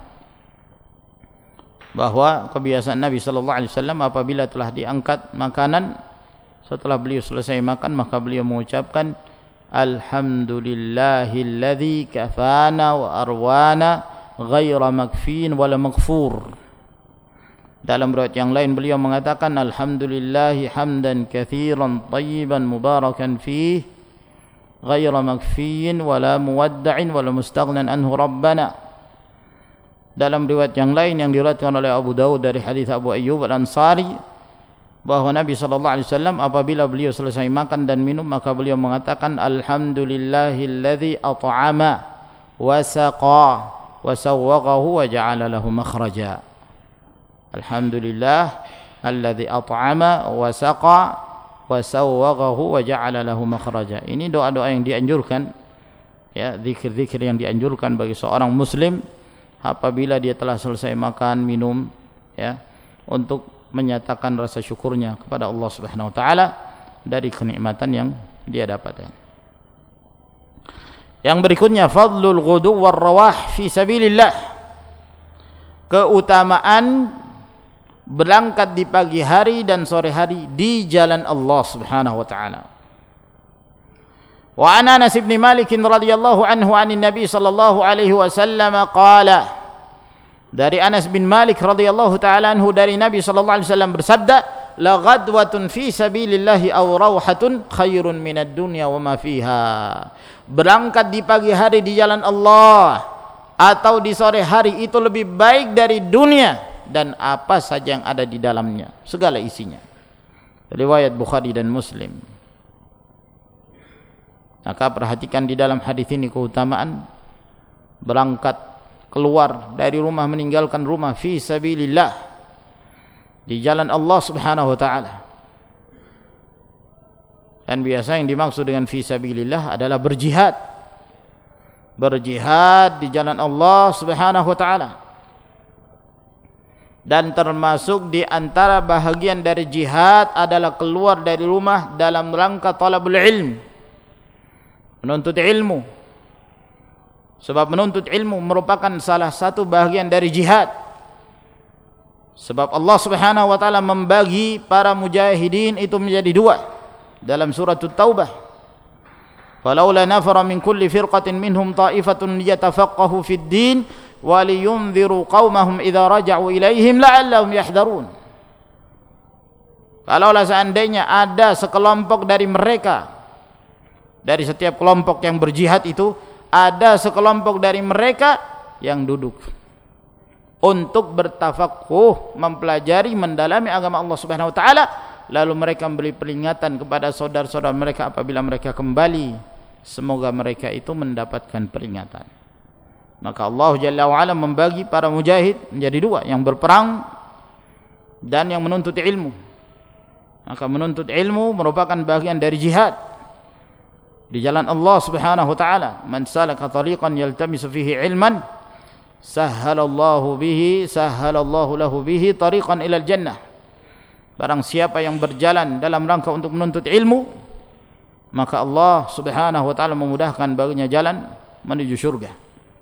bahwa kebiasaan Nabi sallallahu alaihi wasallam apabila telah diangkat makanan, setelah beliau selesai makan, maka beliau mengucapkan alhamdulillahilladzi kafana wa arwana ghaira makfin wala maghfur. Dalam riwayat yang lain beliau mengatakan alhamdulillahi hamdan katsiran tayyiban mubarakan fih ghaira makfiyin wala muwadda'in wala mustaghnan anhu rabbana. Dalam riwayat yang lain yang diriwayatkan oleh Abu Daud dari hadis Abu Ayyub Al-Ansari bahwa Nabi sallallahu alaihi wasallam apabila beliau selesai makan dan minum maka beliau mengatakan alhamdulillahilladzi at'ama wa saqa wa sawwaqahu wa ja'ala lahu makhraja. Alhamdulillah alladzi at'ama wa saqa wa sawwaqahu wa ja'ala lahu makhraja. Ini doa-doa yang dianjurkan, ya, zikir-zikir yang dianjurkan bagi seorang muslim apabila dia telah selesai makan minum, ya, untuk menyatakan rasa syukurnya kepada Allah Subhanahu wa taala dari kenikmatan yang dia dapatkan. Yang berikutnya fadlul ghudu war rawah fi sabilillah. Keutamaan berangkat di pagi hari dan sore hari di jalan Allah Subhanahu wa taala. Wa an Anas bin Malik radhiyallahu anhu anin Nabi sallallahu alaihi wasallam qala, dari Anas bin Malik radhiyallahu taala anhu dari Nabi sallallahu alaihi wasallam bersabda, la ghadwatun fi sabilillah aw rawhatun khairun minad dunya wa ma fiha. Berangkat di pagi hari di jalan Allah atau di sore hari itu lebih baik dari dunia dan apa saja yang ada di dalamnya, segala isinya. Riwayat Bukhari dan Muslim. Maka perhatikan di dalam hadis ini keutamaan berangkat keluar dari rumah, meninggalkan rumah fi sabilillah, di jalan Allah Subhanahu wa taala. Dan biasa yang dimaksud dengan fi sabilillah adalah berjihad. Berjihad di jalan Allah Subhanahu wa taala. Dan termasuk di antara bahagian dari jihad adalah keluar dari rumah dalam rangka talabul ilm, menuntut ilmu. Sebab menuntut ilmu merupakan salah satu bahagian dari jihad. Sebab Allah Subhanahu wa taala membagi para mujahidin itu menjadi dua dalam surat At-Taubah. Falaula nafara min kulli firqatin minhum ta'ifatun liyatafaqahu fid din wa liyunziru qaumahum idza raja'u ilaihim la'allahum yahdharun. Kalaulah seandainya ada sekelompok dari mereka, dari setiap kelompok yang berjihad itu ada sekelompok dari mereka yang duduk untuk bertafaqquh, mempelajari, mendalami agama Allah Subhanahu wa taala, lalu mereka memberi peringatan kepada saudara-saudara mereka apabila mereka kembali, semoga mereka itu mendapatkan peringatan. Maka Allah Jalla wa Ala membagi para mujahid menjadi dua, yang berperang dan yang menuntut ilmu. Maka menuntut ilmu merupakan bagian dari jihad di jalan Allah Subhanahu wa taala. Man salaka tariqan yaltamisu fihi ilman sahhalallahu bihi sahhalallahu lahu bihi tariqan ilal jannah. Barang siapa yang berjalan dalam rangka untuk menuntut ilmu, maka Allah Subhanahu wa taala memudahkan baginya jalan menuju surga.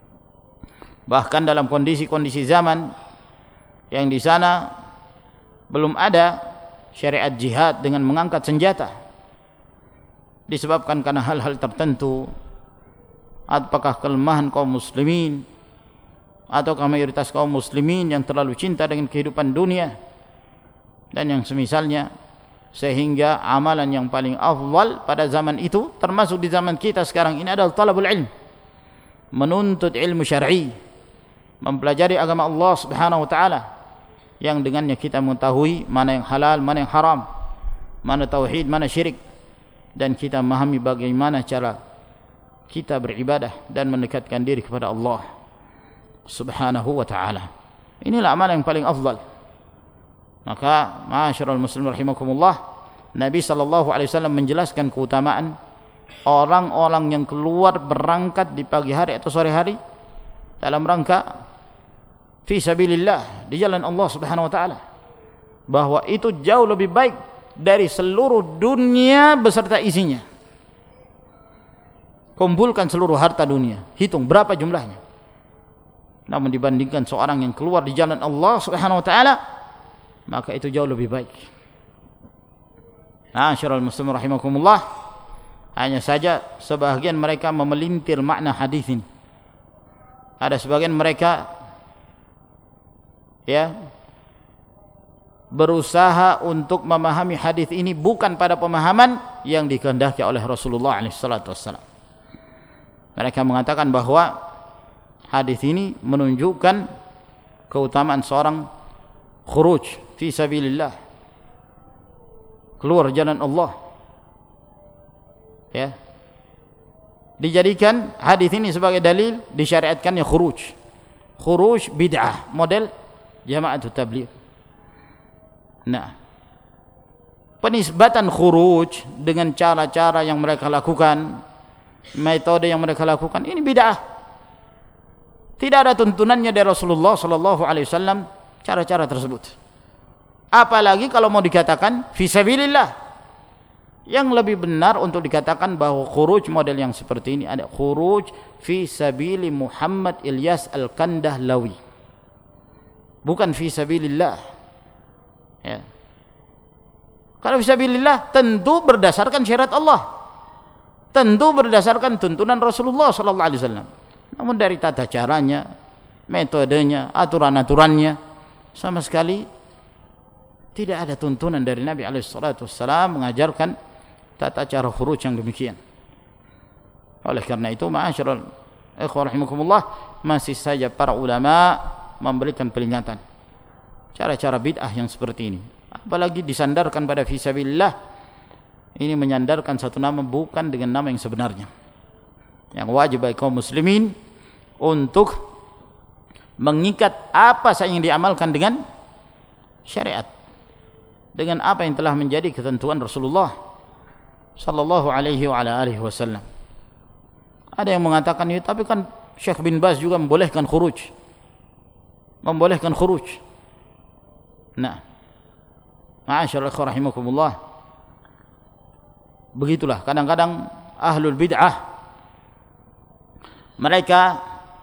Bahkan dalam kondisi-kondisi zaman yang di sana belum ada syariat jihad dengan mengangkat senjata, disebabkan karena hal-hal tertentu, apakah kelemahan kaum muslimin ataukah mayoritas kaum muslimin yang terlalu cinta dengan kehidupan dunia dan yang semisalnya, sehingga amalan yang paling afdal pada zaman itu termasuk di zaman kita sekarang ini adalah talabul ilm, menuntut ilmu syar'i, mempelajari agama Allah Subhanahu wa taala yang dengannya kita mengetahui mana yang halal, mana yang haram, mana tauhid, mana syirik, dan kita memahami bagaimana cara kita beribadah dan mendekatkan diri kepada Allah Subhanahu wa taala. Inilah amalan yang paling afdal. Maka ma'asyiral muslimin rahimakumullah, Nabi sallallahu alaihi wasallam menjelaskan keutamaan orang-orang yang keluar berangkat di pagi hari atau sore hari dalam rangka fi sabilillah, di jalan Allah Subhanahu wa taala, bahwa itu jauh lebih baik dari seluruh dunia beserta isinya. Kumpulkan seluruh harta dunia, hitung berapa jumlahnya, namun dibandingkan seorang yang keluar di jalan Allah Subhanahu wa taala, maka itu jauh lebih baik. Ma'asyiral muslimin rahimakumullah, hanya saja sebahagian mereka memelintir makna hadis ini. Ada sebagian mereka, ya, berusaha untuk memahami hadis ini bukan pada pemahaman yang dikehendaki oleh Rasulullah alaihi salatu wassalam. Mereka mengatakan bahwa hadis ini menunjukkan keutamaan seorang khuruj fi sabilillah, keluar jalan Allah, ya, dijadikan hadis ini sebagai dalil disyariatkannya khuruj. Khuruj bid'ah model Jama'atut Tabligh. Nah, penisbatan khuruj dengan cara-cara yang mereka lakukan, metode yang mereka lakukan, ini bid'ah. Tidak ada tuntunannya dari Rasulullah sallallahu alaihi wasallam cara-cara tersebut. Apalagi kalau mau dikatakan fi sabilillah. Yang lebih benar untuk dikatakan bahwa khuruj model yang seperti ini ada khuruj fi sabili Muhammad Ilyas Al-Kandahlawi, bukan fi sabilillah. Ya. Kalau fisabilillah tentu berdasarkan syariat Allah, tentu berdasarkan tuntunan Rasulullah sallallahu alaihi wasallam. Namun dari tata caranya, metodenya, aturan-aturannya sama sekali tidak ada tuntunan dari Nabi alaihi salatu wasallam mengajarkan tata cara khuruj yang demikian. Oleh karena itu, ma'asyiral ikhwah rahimakumullah, masih saja para ulama memberikan peringatan cara-cara bid'ah yang seperti ini, apalagi disandarkan pada fisabilillah. Ini menyandarkan satu nama bukan dengan nama yang sebenarnya. Yang wajib bagi kaum muslimin untuk mengikat apa saja yang diamalkan dengan syariat, dengan apa yang telah menjadi ketentuan Rasulullah sallallahu alaihi wa ala alihi wasallam. Ada yang mengatakan, ya, tapi kan Syekh bin Baz juga membolehkan khuruj, membolehkan khuruj. Nah, ma'asyiral ikhwah rahimakumullah, begitulah kadang-kadang ahlul bid'ah, mereka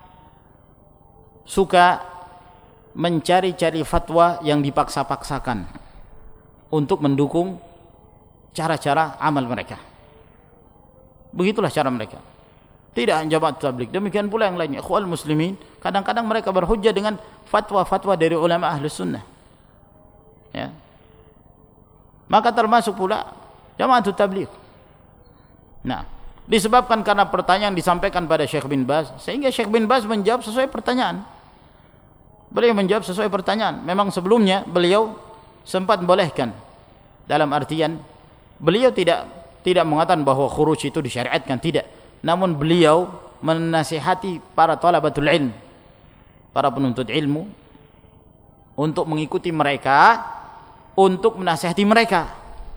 suka mencari-cari fatwa yang dipaksa-paksakan untuk mendukung cara-cara amal mereka. Begitulah cara mereka. Tidak hanya Jama'atut Tabligh, demikian pula yang lainnya, ikhwal muslimin. Kadang-kadang mereka berhujjah dengan fatwa-fatwa dari ulama ahlus sunnah, ya. Maka termasuk pula Jama'atut Tabligh. Nah, disebabkan karena pertanyaan disampaikan pada Syekh bin Baz, sehingga Syekh bin Baz menjawab sesuai pertanyaan. Beliau menjawab sesuai pertanyaan. Memang sebelumnya beliau sempat membolehkan, dalam artian beliau tidak tidak mengatakan bahwa khuruj itu disyariatkan, tidak. Namun beliau menasihati para thalabatul ilm, para penuntut ilmu, untuk mengikuti mereka, untuk menasihati mereka,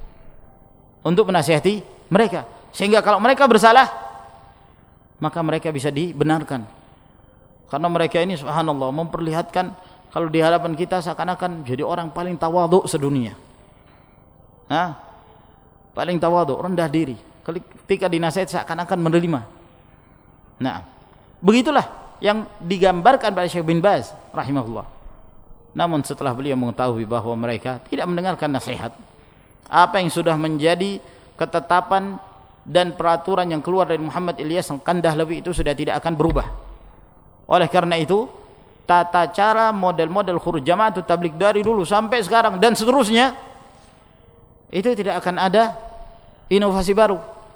untuk menasihati mereka, sehingga kalau mereka bersalah maka mereka bisa dibenarkan. Karena mereka ini subhanallah memperlihatkan kalau di hadapan kita seakan-akan jadi orang paling tawadhu sedunia. Hah? Paling tawadhu, rendah diri. Ketika dinasihati seakan-akan menerima. Nah, begitulah yang digambarkan oleh Syekh bin Baz rahimahullah. Namun setelah beliau mengetahui bahwa mereka tidak mendengarkan nasihat, apa yang sudah menjadi ketetapan dan peraturan yang keluar dari Muhammad Ilyas Al-Kandahlawi itu sudah tidak akan berubah. Oleh karena itu, tata cara model-model khuruj Jama'atut Tabligh dari dulu sampai sekarang dan seterusnya, itu tidak akan ada inovasi baru,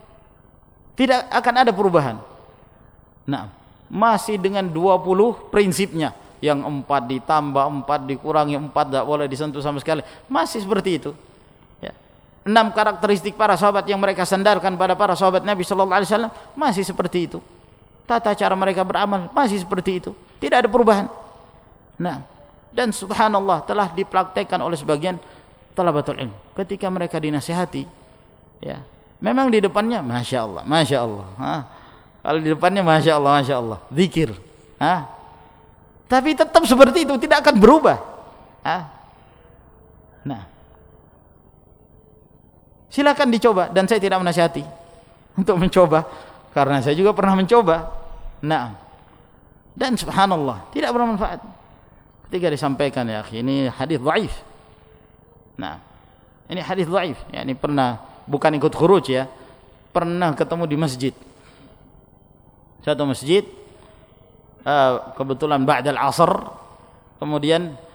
tidak akan ada perubahan. Nah, masih dengan dua puluh prinsipnya, yang empat ditambah, empat dikurangi, empat tidak boleh disentuh sama sekali, masih seperti itu, ya. Enam karakteristik para sahabat yang mereka sandarkan pada para sahabat Nabi Sallallahu Alaihi Wasallam masih seperti itu. Tata cara mereka beramal masih seperti itu, tidak ada perubahan. Nah, dan subhanallah telah dipraktekkan oleh sebagian thalabatul ilm ketika mereka dinasihati, ya, memang di depannya masya Allah, masya Allah, ha? Kalau di depannya masya Allah, masya Allah, zikir, ha? Tapi tetap seperti itu, tidak akan berubah, ha? Nah, silakan dicoba, dan saya tidak menasihati untuk mencoba, karena saya juga pernah mencoba. Nah, dan subhanallah tidak bermanfaat. Ketika disampaikan, ya akhi, ini hadis dhaif. Nah, ini hadis dhaif. Ya, ini pernah, bukan ikut khuruj ya, pernah ketemu di masjid, satu masjid, uh, kebetulan ba'dal asr, kemudian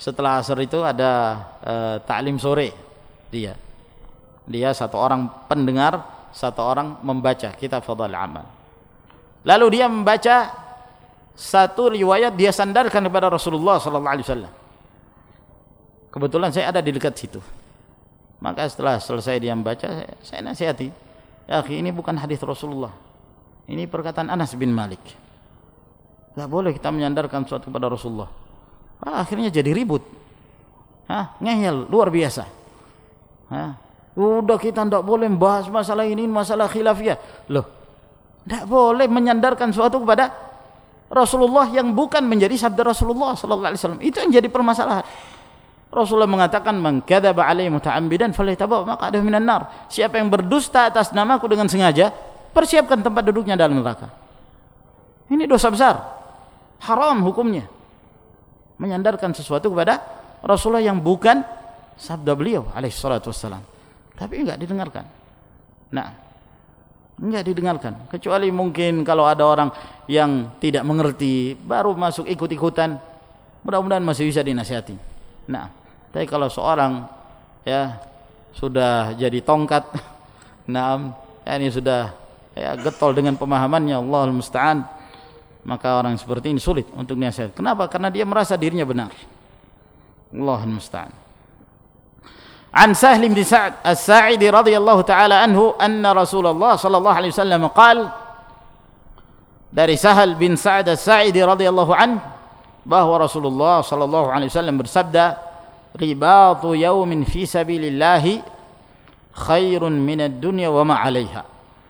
setelah asar itu ada uh, ta'lim sore dia. Dia satu orang pendengar, satu orang membaca kitab Fadhail Amal. Lalu dia membaca satu riwayat, dia sandarkan kepada Rasulullah sallallahu alaihi wasallam. Kebetulan saya ada di dekat situ. Maka setelah selesai dia membaca, saya, saya nasihati, ya akhi, ini bukan hadis Rasulullah. Ini perkataan Anas bin Malik. Tidak boleh kita menyandarkan sesuatu kepada Rasulullah. Ah, akhirnya jadi ribut. Hah, ngeyel luar biasa. Hah, udah kita tidak boleh membahas masalah ini, masalah khilafiyah. Loh, tidak boleh menyandarkan sesuatu kepada Rasulullah yang bukan menjadi sabda Rasulullah sallallahu alaihi wasallam. Itu yang jadi permasalahan. Rasulullah mengatakan, man kadzaba alaihi muta'ammidan falyatabawa maq'adahu minan nar. Siapa yang berdusta atas namaku dengan sengaja, persiapkan tempat duduknya dalam neraka. Ini dosa besar. Haram hukumnya. Menyandarkan sesuatu kepada Rasulullah yang bukan sabda beliau alaihi salatu wassalam. Tapi enggak didengarkan. Nah, enggak didengarkan. Kecuali mungkin kalau ada orang yang tidak mengerti, baru masuk ikut-ikutan, mudah-mudahan masih bisa dinasihati. Nah, tapi kalau seorang ya sudah jadi tongkat, nah, ya ini sudah ya getol dengan pemahamannya, Allahul musta'an, maka orang seperti ini sulit untuk nasihat. Kenapa? Karena dia merasa dirinya benar. Allahul musta'an. An Sahl bin Sa'd As-Sa'idi radhiyallahu taala anhu anna Rasulullah sallallahu alaihi wasallam qala, dari Sahl bin Sa'd As-Sa'idi radhiyallahu anhu bahwa Rasulullah sallallahu alaihi wasallam bersabda, ribatu yaumin fi sabilillahi khairun minad dunya wa ma 'alaiha.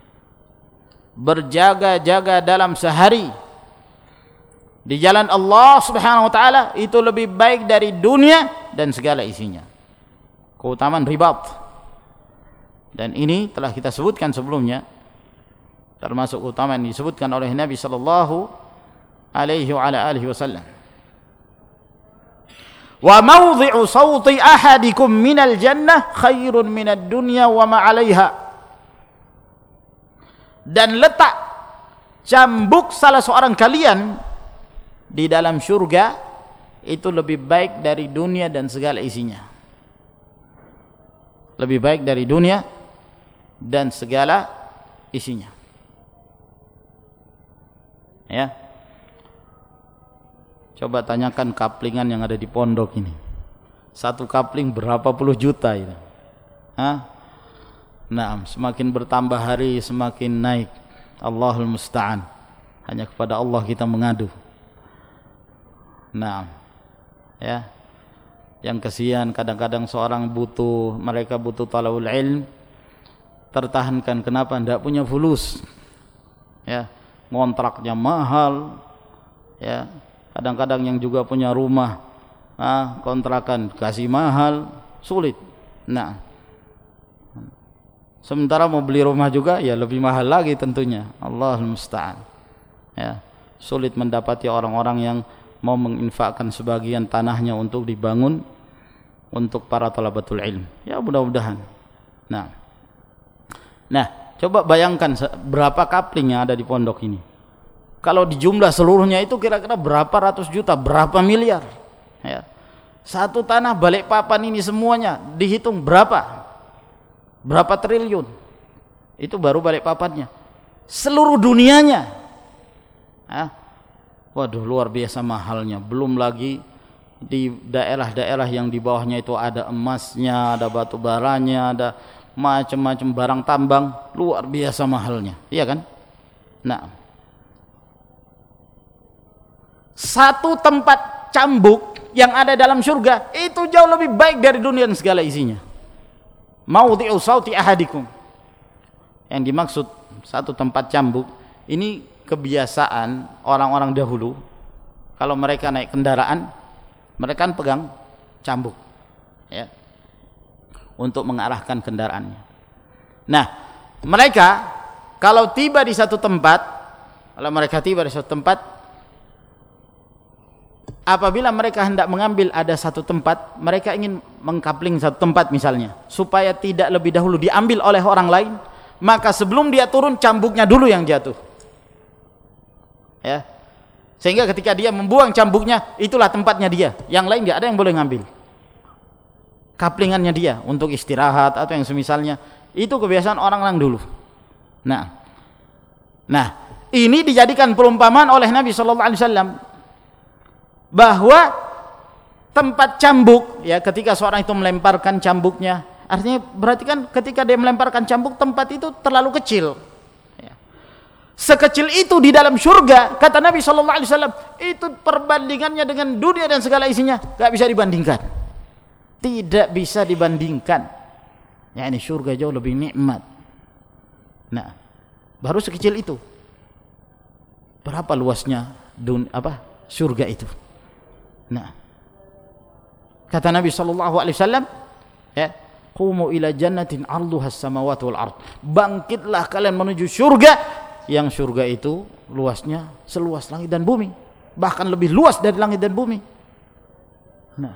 Berjaga-jaga dalam sehari di jalan Allah Subhanahu wa taala itu lebih baik dari dunia dan segala isinya. Keutamaan ribat. Dan ini telah kita sebutkan sebelumnya, termasuk keutamaan disebutkan oleh Nabi sallallahu alaihi wa ala alihi wasallam. Wa mawdhi'u sawti ahadikum minal jannah khairun minad dunya wa ma 'alaiha. Dan letak cambuk salah seorang kalian di dalam surga itu lebih baik dari dunia dan segala isinya. Lebih baik dari dunia dan segala isinya. Ya. Coba tanyakan kaplingan yang ada di pondok ini. Satu kapling berapa puluh juta itu? Hah? Nah, semakin bertambah hari semakin naik. Allahul musta'an. Hanya kepada Allah kita mengadu. Nah, ya. Yang kesian kadang-kadang seorang butuh, mereka butuh talabul ilm, tertahankan. Kenapa? Tidak punya fulus. Ya, ngontraknya mahal. Ya. Kadang-kadang yang juga punya rumah, ah, kontrakan kasih mahal, sulit. Nah, sementara mau beli rumah juga ya lebih mahal lagi tentunya. Allahul musta'an. Ya, sulit mendapati orang-orang yang mau menginfakkan sebagian tanahnya untuk dibangun untuk para talabatul ilm. Ya, mudah-mudahan. Nah, nah, coba bayangkan berapa kapling yang ada di pondok ini. Kalau dijumlah seluruhnya itu kira-kira berapa ratus juta, berapa miliar. Ya. Satu tanah Balikpapan ini semuanya dihitung berapa? Berapa triliun? Itu baru Balikpapannya. Seluruh dunianya. Ya. Waduh, luar biasa mahalnya. Belum lagi di daerah-daerah yang di bawahnya itu ada emasnya, ada batu baranya, ada macam-macam barang tambang. Luar biasa mahalnya. Iya kan? Nah, satu tempat cambuk yang ada dalam surga itu jauh lebih baik dari dunia dan segala isinya. Maudhi'u sauti ahadikum. Yang dimaksud satu tempat cambuk ini kebiasaan orang-orang dahulu. Kalau mereka naik kendaraan, mereka kan pegang cambuk, ya, untuk mengarahkan kendaraannya. Nah, mereka kalau tiba di satu tempat, kalau mereka tiba di satu tempat, apabila mereka hendak mengambil ada satu tempat, mereka ingin mengkapling satu tempat misalnya, supaya tidak lebih dahulu diambil oleh orang lain, maka sebelum dia turun cambuknya dulu yang jatuh. Ya. Sehingga ketika dia membuang cambuknya, itulah tempatnya dia. Yang lain enggak ada yang boleh ngambil. Kaplingannya dia untuk istirahat atau yang semisalnya. Itu kebiasaan orang-orang dulu. Nah, nah ini dijadikan perumpamaan oleh Nabi Shallallahu Alaihi Wasallam bahwa tempat cambuk, ya, ketika seorang itu melemparkan cambuknya, artinya berarti kan ketika dia melemparkan cambuk, tempat itu terlalu kecil. Ya. Sekecil itu di dalam surga, kata Nabi Shallallahu Alaihi Wasallam, itu perbandingannya dengan dunia dan segala isinya, gak bisa dibandingkan. Tidak bisa dibandingkan. Ya, ini surga jauh lebih nikmat. Nah, baru sekecil itu. Berapa luasnya dun apa surga itu? Nah, kata Nabi sallallahu alaihi wasallam, ya, qumu ila jannatin 'arduhas samawati wal ard. Bangkitlah kalian menuju surga yang surga itu luasnya seluas langit dan bumi, bahkan lebih luas dari langit dan bumi. Nah,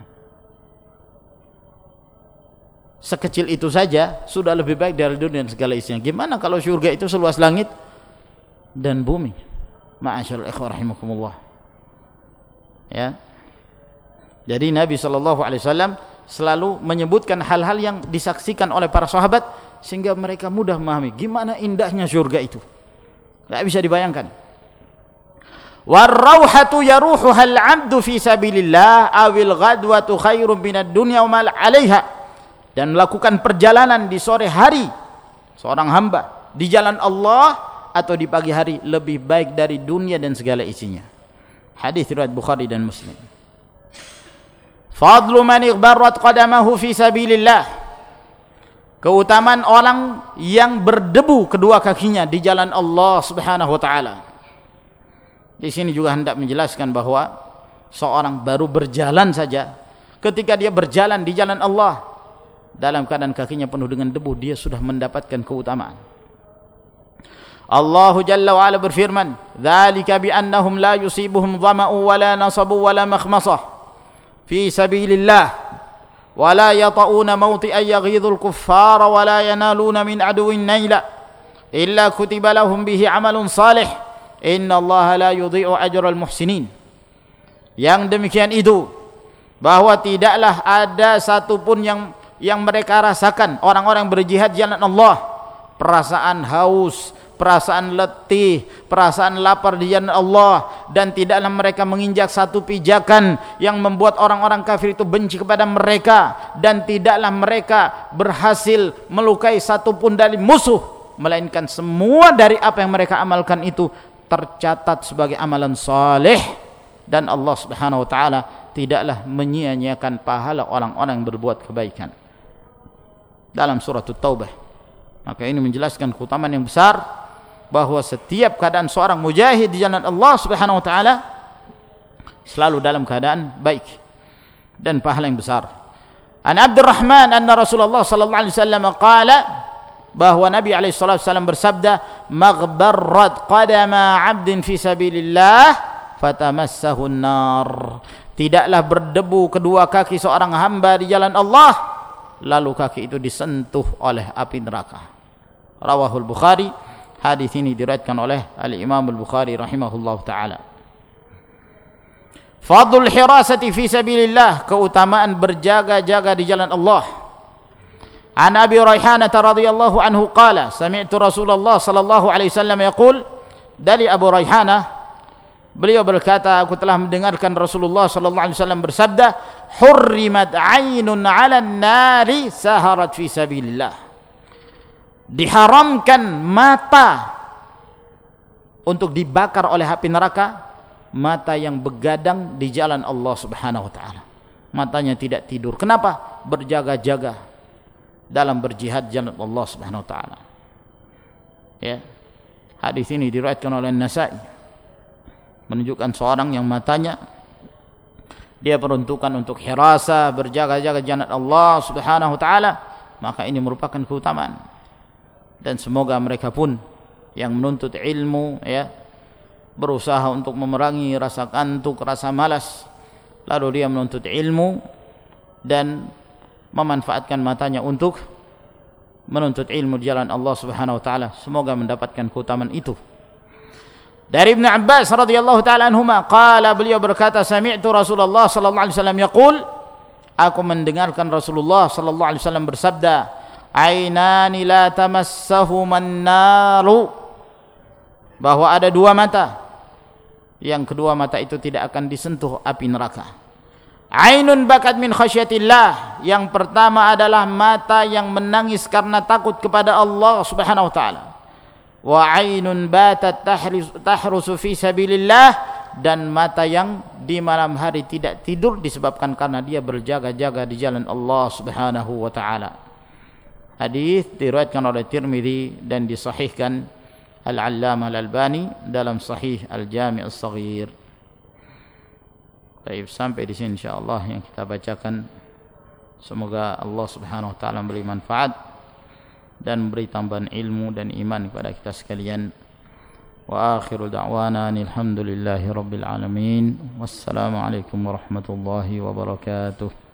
sekecil itu saja sudah lebih baik dari dunia dan segala isinya. Gimana kalau surga itu seluas langit dan bumi? Ma'asyiral ikhwah rahimakumullah. Ya. Jadi Nabi sallallahu alaihi wasallam selalu menyebutkan hal-hal yang disaksikan oleh para sahabat sehingga mereka mudah memahami gimana indahnya surga itu. Enggak bisa dibayangkan. War-rauhatu yaruhuha al-'abdu fi sabilillah awil ghadwatu khairum minad dunya wa ma 'alaiha. Dan melakukan perjalanan di sore hari seorang hamba di jalan Allah atau di pagi hari lebih baik dari dunia dan segala isinya. Hadis riwayat Bukhari dan Muslim. Fadlu man ighbarrat qadamahu fi sabilillah. Keutamaan orang yang berdebu kedua kakinya di jalan Allah Subhanahu wa taala. Di sini juga hendak menjelaskan bahwa seorang baru berjalan saja, ketika dia berjalan di jalan Allah dalam keadaan kakinya penuh dengan debu, dia sudah mendapatkan keutamaan. Allah Jalla wa Ala berfirman, "Dzalika bi annahum la yusibuhum dhama'u wa la nasabu wa la makhmasah fi sabilillah wa la yata'una mawti'an yaghidhul kuffara wa la yanaluna min aduwwin naila illa kutiba lahum bihi 'amalun salih innallaha la yudhi'u ajral muhsinin." Yang demikian itu, bahwa tidaklah ada satupun yang yang mereka rasakan, orang-orang berjihad jalan Allah, perasaan haus, perasaan letih, perasaan lapar di jalan Allah, dan tidaklah mereka menginjak satu pijakan yang membuat orang-orang kafir itu benci kepada mereka, dan tidaklah mereka berhasil melukai satupun dari musuh, melainkan semua dari apa yang mereka amalkan itu tercatat sebagai amalan saleh, dan Allah Subhanahu wa taala tidaklah menyia-nyiakan pahala orang-orang yang berbuat kebaikan. Dalam surat At-Taubah. Maka ini menjelaskan keutamaan yang besar bahwa setiap keadaan seorang mujahid di jalan Allah Subhanahu wa taala selalu dalam keadaan baik dan pahala yang besar. An Abdurrahman anna Rasulullah sallallahu alaihi wasallam qala, bahwa Nabi alaihi wasallam bersabda, "Maghbarrat qadama 'abdin fi sabilillah fatamassahu an-nar." Tidaklah berdebu kedua kaki seorang hamba di jalan Allah lalu kaki itu disentuh oleh api neraka. Rawahul Bukhari. Hadis ini diriwayatkan oleh Al-Imam Al-Bukhari rahimahullahu taala. Fadlul hirasati fi sabilillah, keutamaan berjaga-jaga di jalan Allah. An Abi Raihanah radhiyallahu anhu qala, sami'tu Rasulullah sallallahu alaihi wasallam yaqul, dari Abu Raihanah, beliau berkata, aku telah mendengarkan Rasulullah sallallahu alaihi wasallam bersabda, hurrimat 'ainun 'alan nari saharat fi sabilillah. Diharamkan mata untuk dibakar oleh api neraka, mata yang begadang di jalan Allah Subhanahu wa taala. Matanya tidak tidur. Kenapa? Berjaga-jaga dalam berjihad jalan Allah Subhanahu wa taala. Ya. Hadis ini diriwayatkan oleh An-Nasa'i, menunjukkan seorang yang matanya dia peruntukan untuk hirasa, berjaga-jaga jalan Allah Subhanahu wa taala, maka ini merupakan keutamaan. Dan semoga mereka pun yang menuntut ilmu, ya, berusaha untuk memerangi rasa kantuk, rasa malas, lalu dia menuntut ilmu dan memanfaatkan matanya untuk menuntut ilmu di jalan Allah Subhanahu wa taala, semoga mendapatkan keutamaan itu. Dari Ibnu Abbas radhiyallahu taala anhuma, qala, beliau berkata, sami'tu Rasulullah sallallahu alaihi wasallam yaqul, aku mendengarkan Rasulullah sallallahu alaihi wasallam bersabda, ainani la tamassahuman naru, bahwa ada dua mata yang kedua mata itu tidak akan disentuh api neraka. Ainun bakat min khasyatillah, yang pertama adalah mata yang menangis karena takut kepada Allah Subhanahu wa taala. Wa ainun batat tahrusu fi sabilillah, dan mata yang di malam hari tidak tidur disebabkan karena dia berjaga-jaga di jalan Allah Subhanahu wa taala. Hadis diriwayatkan oleh Tirmizi dan disahihkan Al-Allamah Al-Albani dalam Sahih Al-Jami' As-Shaghir. Baik, sampai di sini insyaallah yang kita bacakan. Semoga Allah Subhanahu wa taala memberi manfaat dan beri tambahan ilmu dan iman kepada kita sekalian. Wa akhiru da'wana alhamdulillahi rabbil alamin. Wassalamu alaikum warahmatullahi wabarakatuh.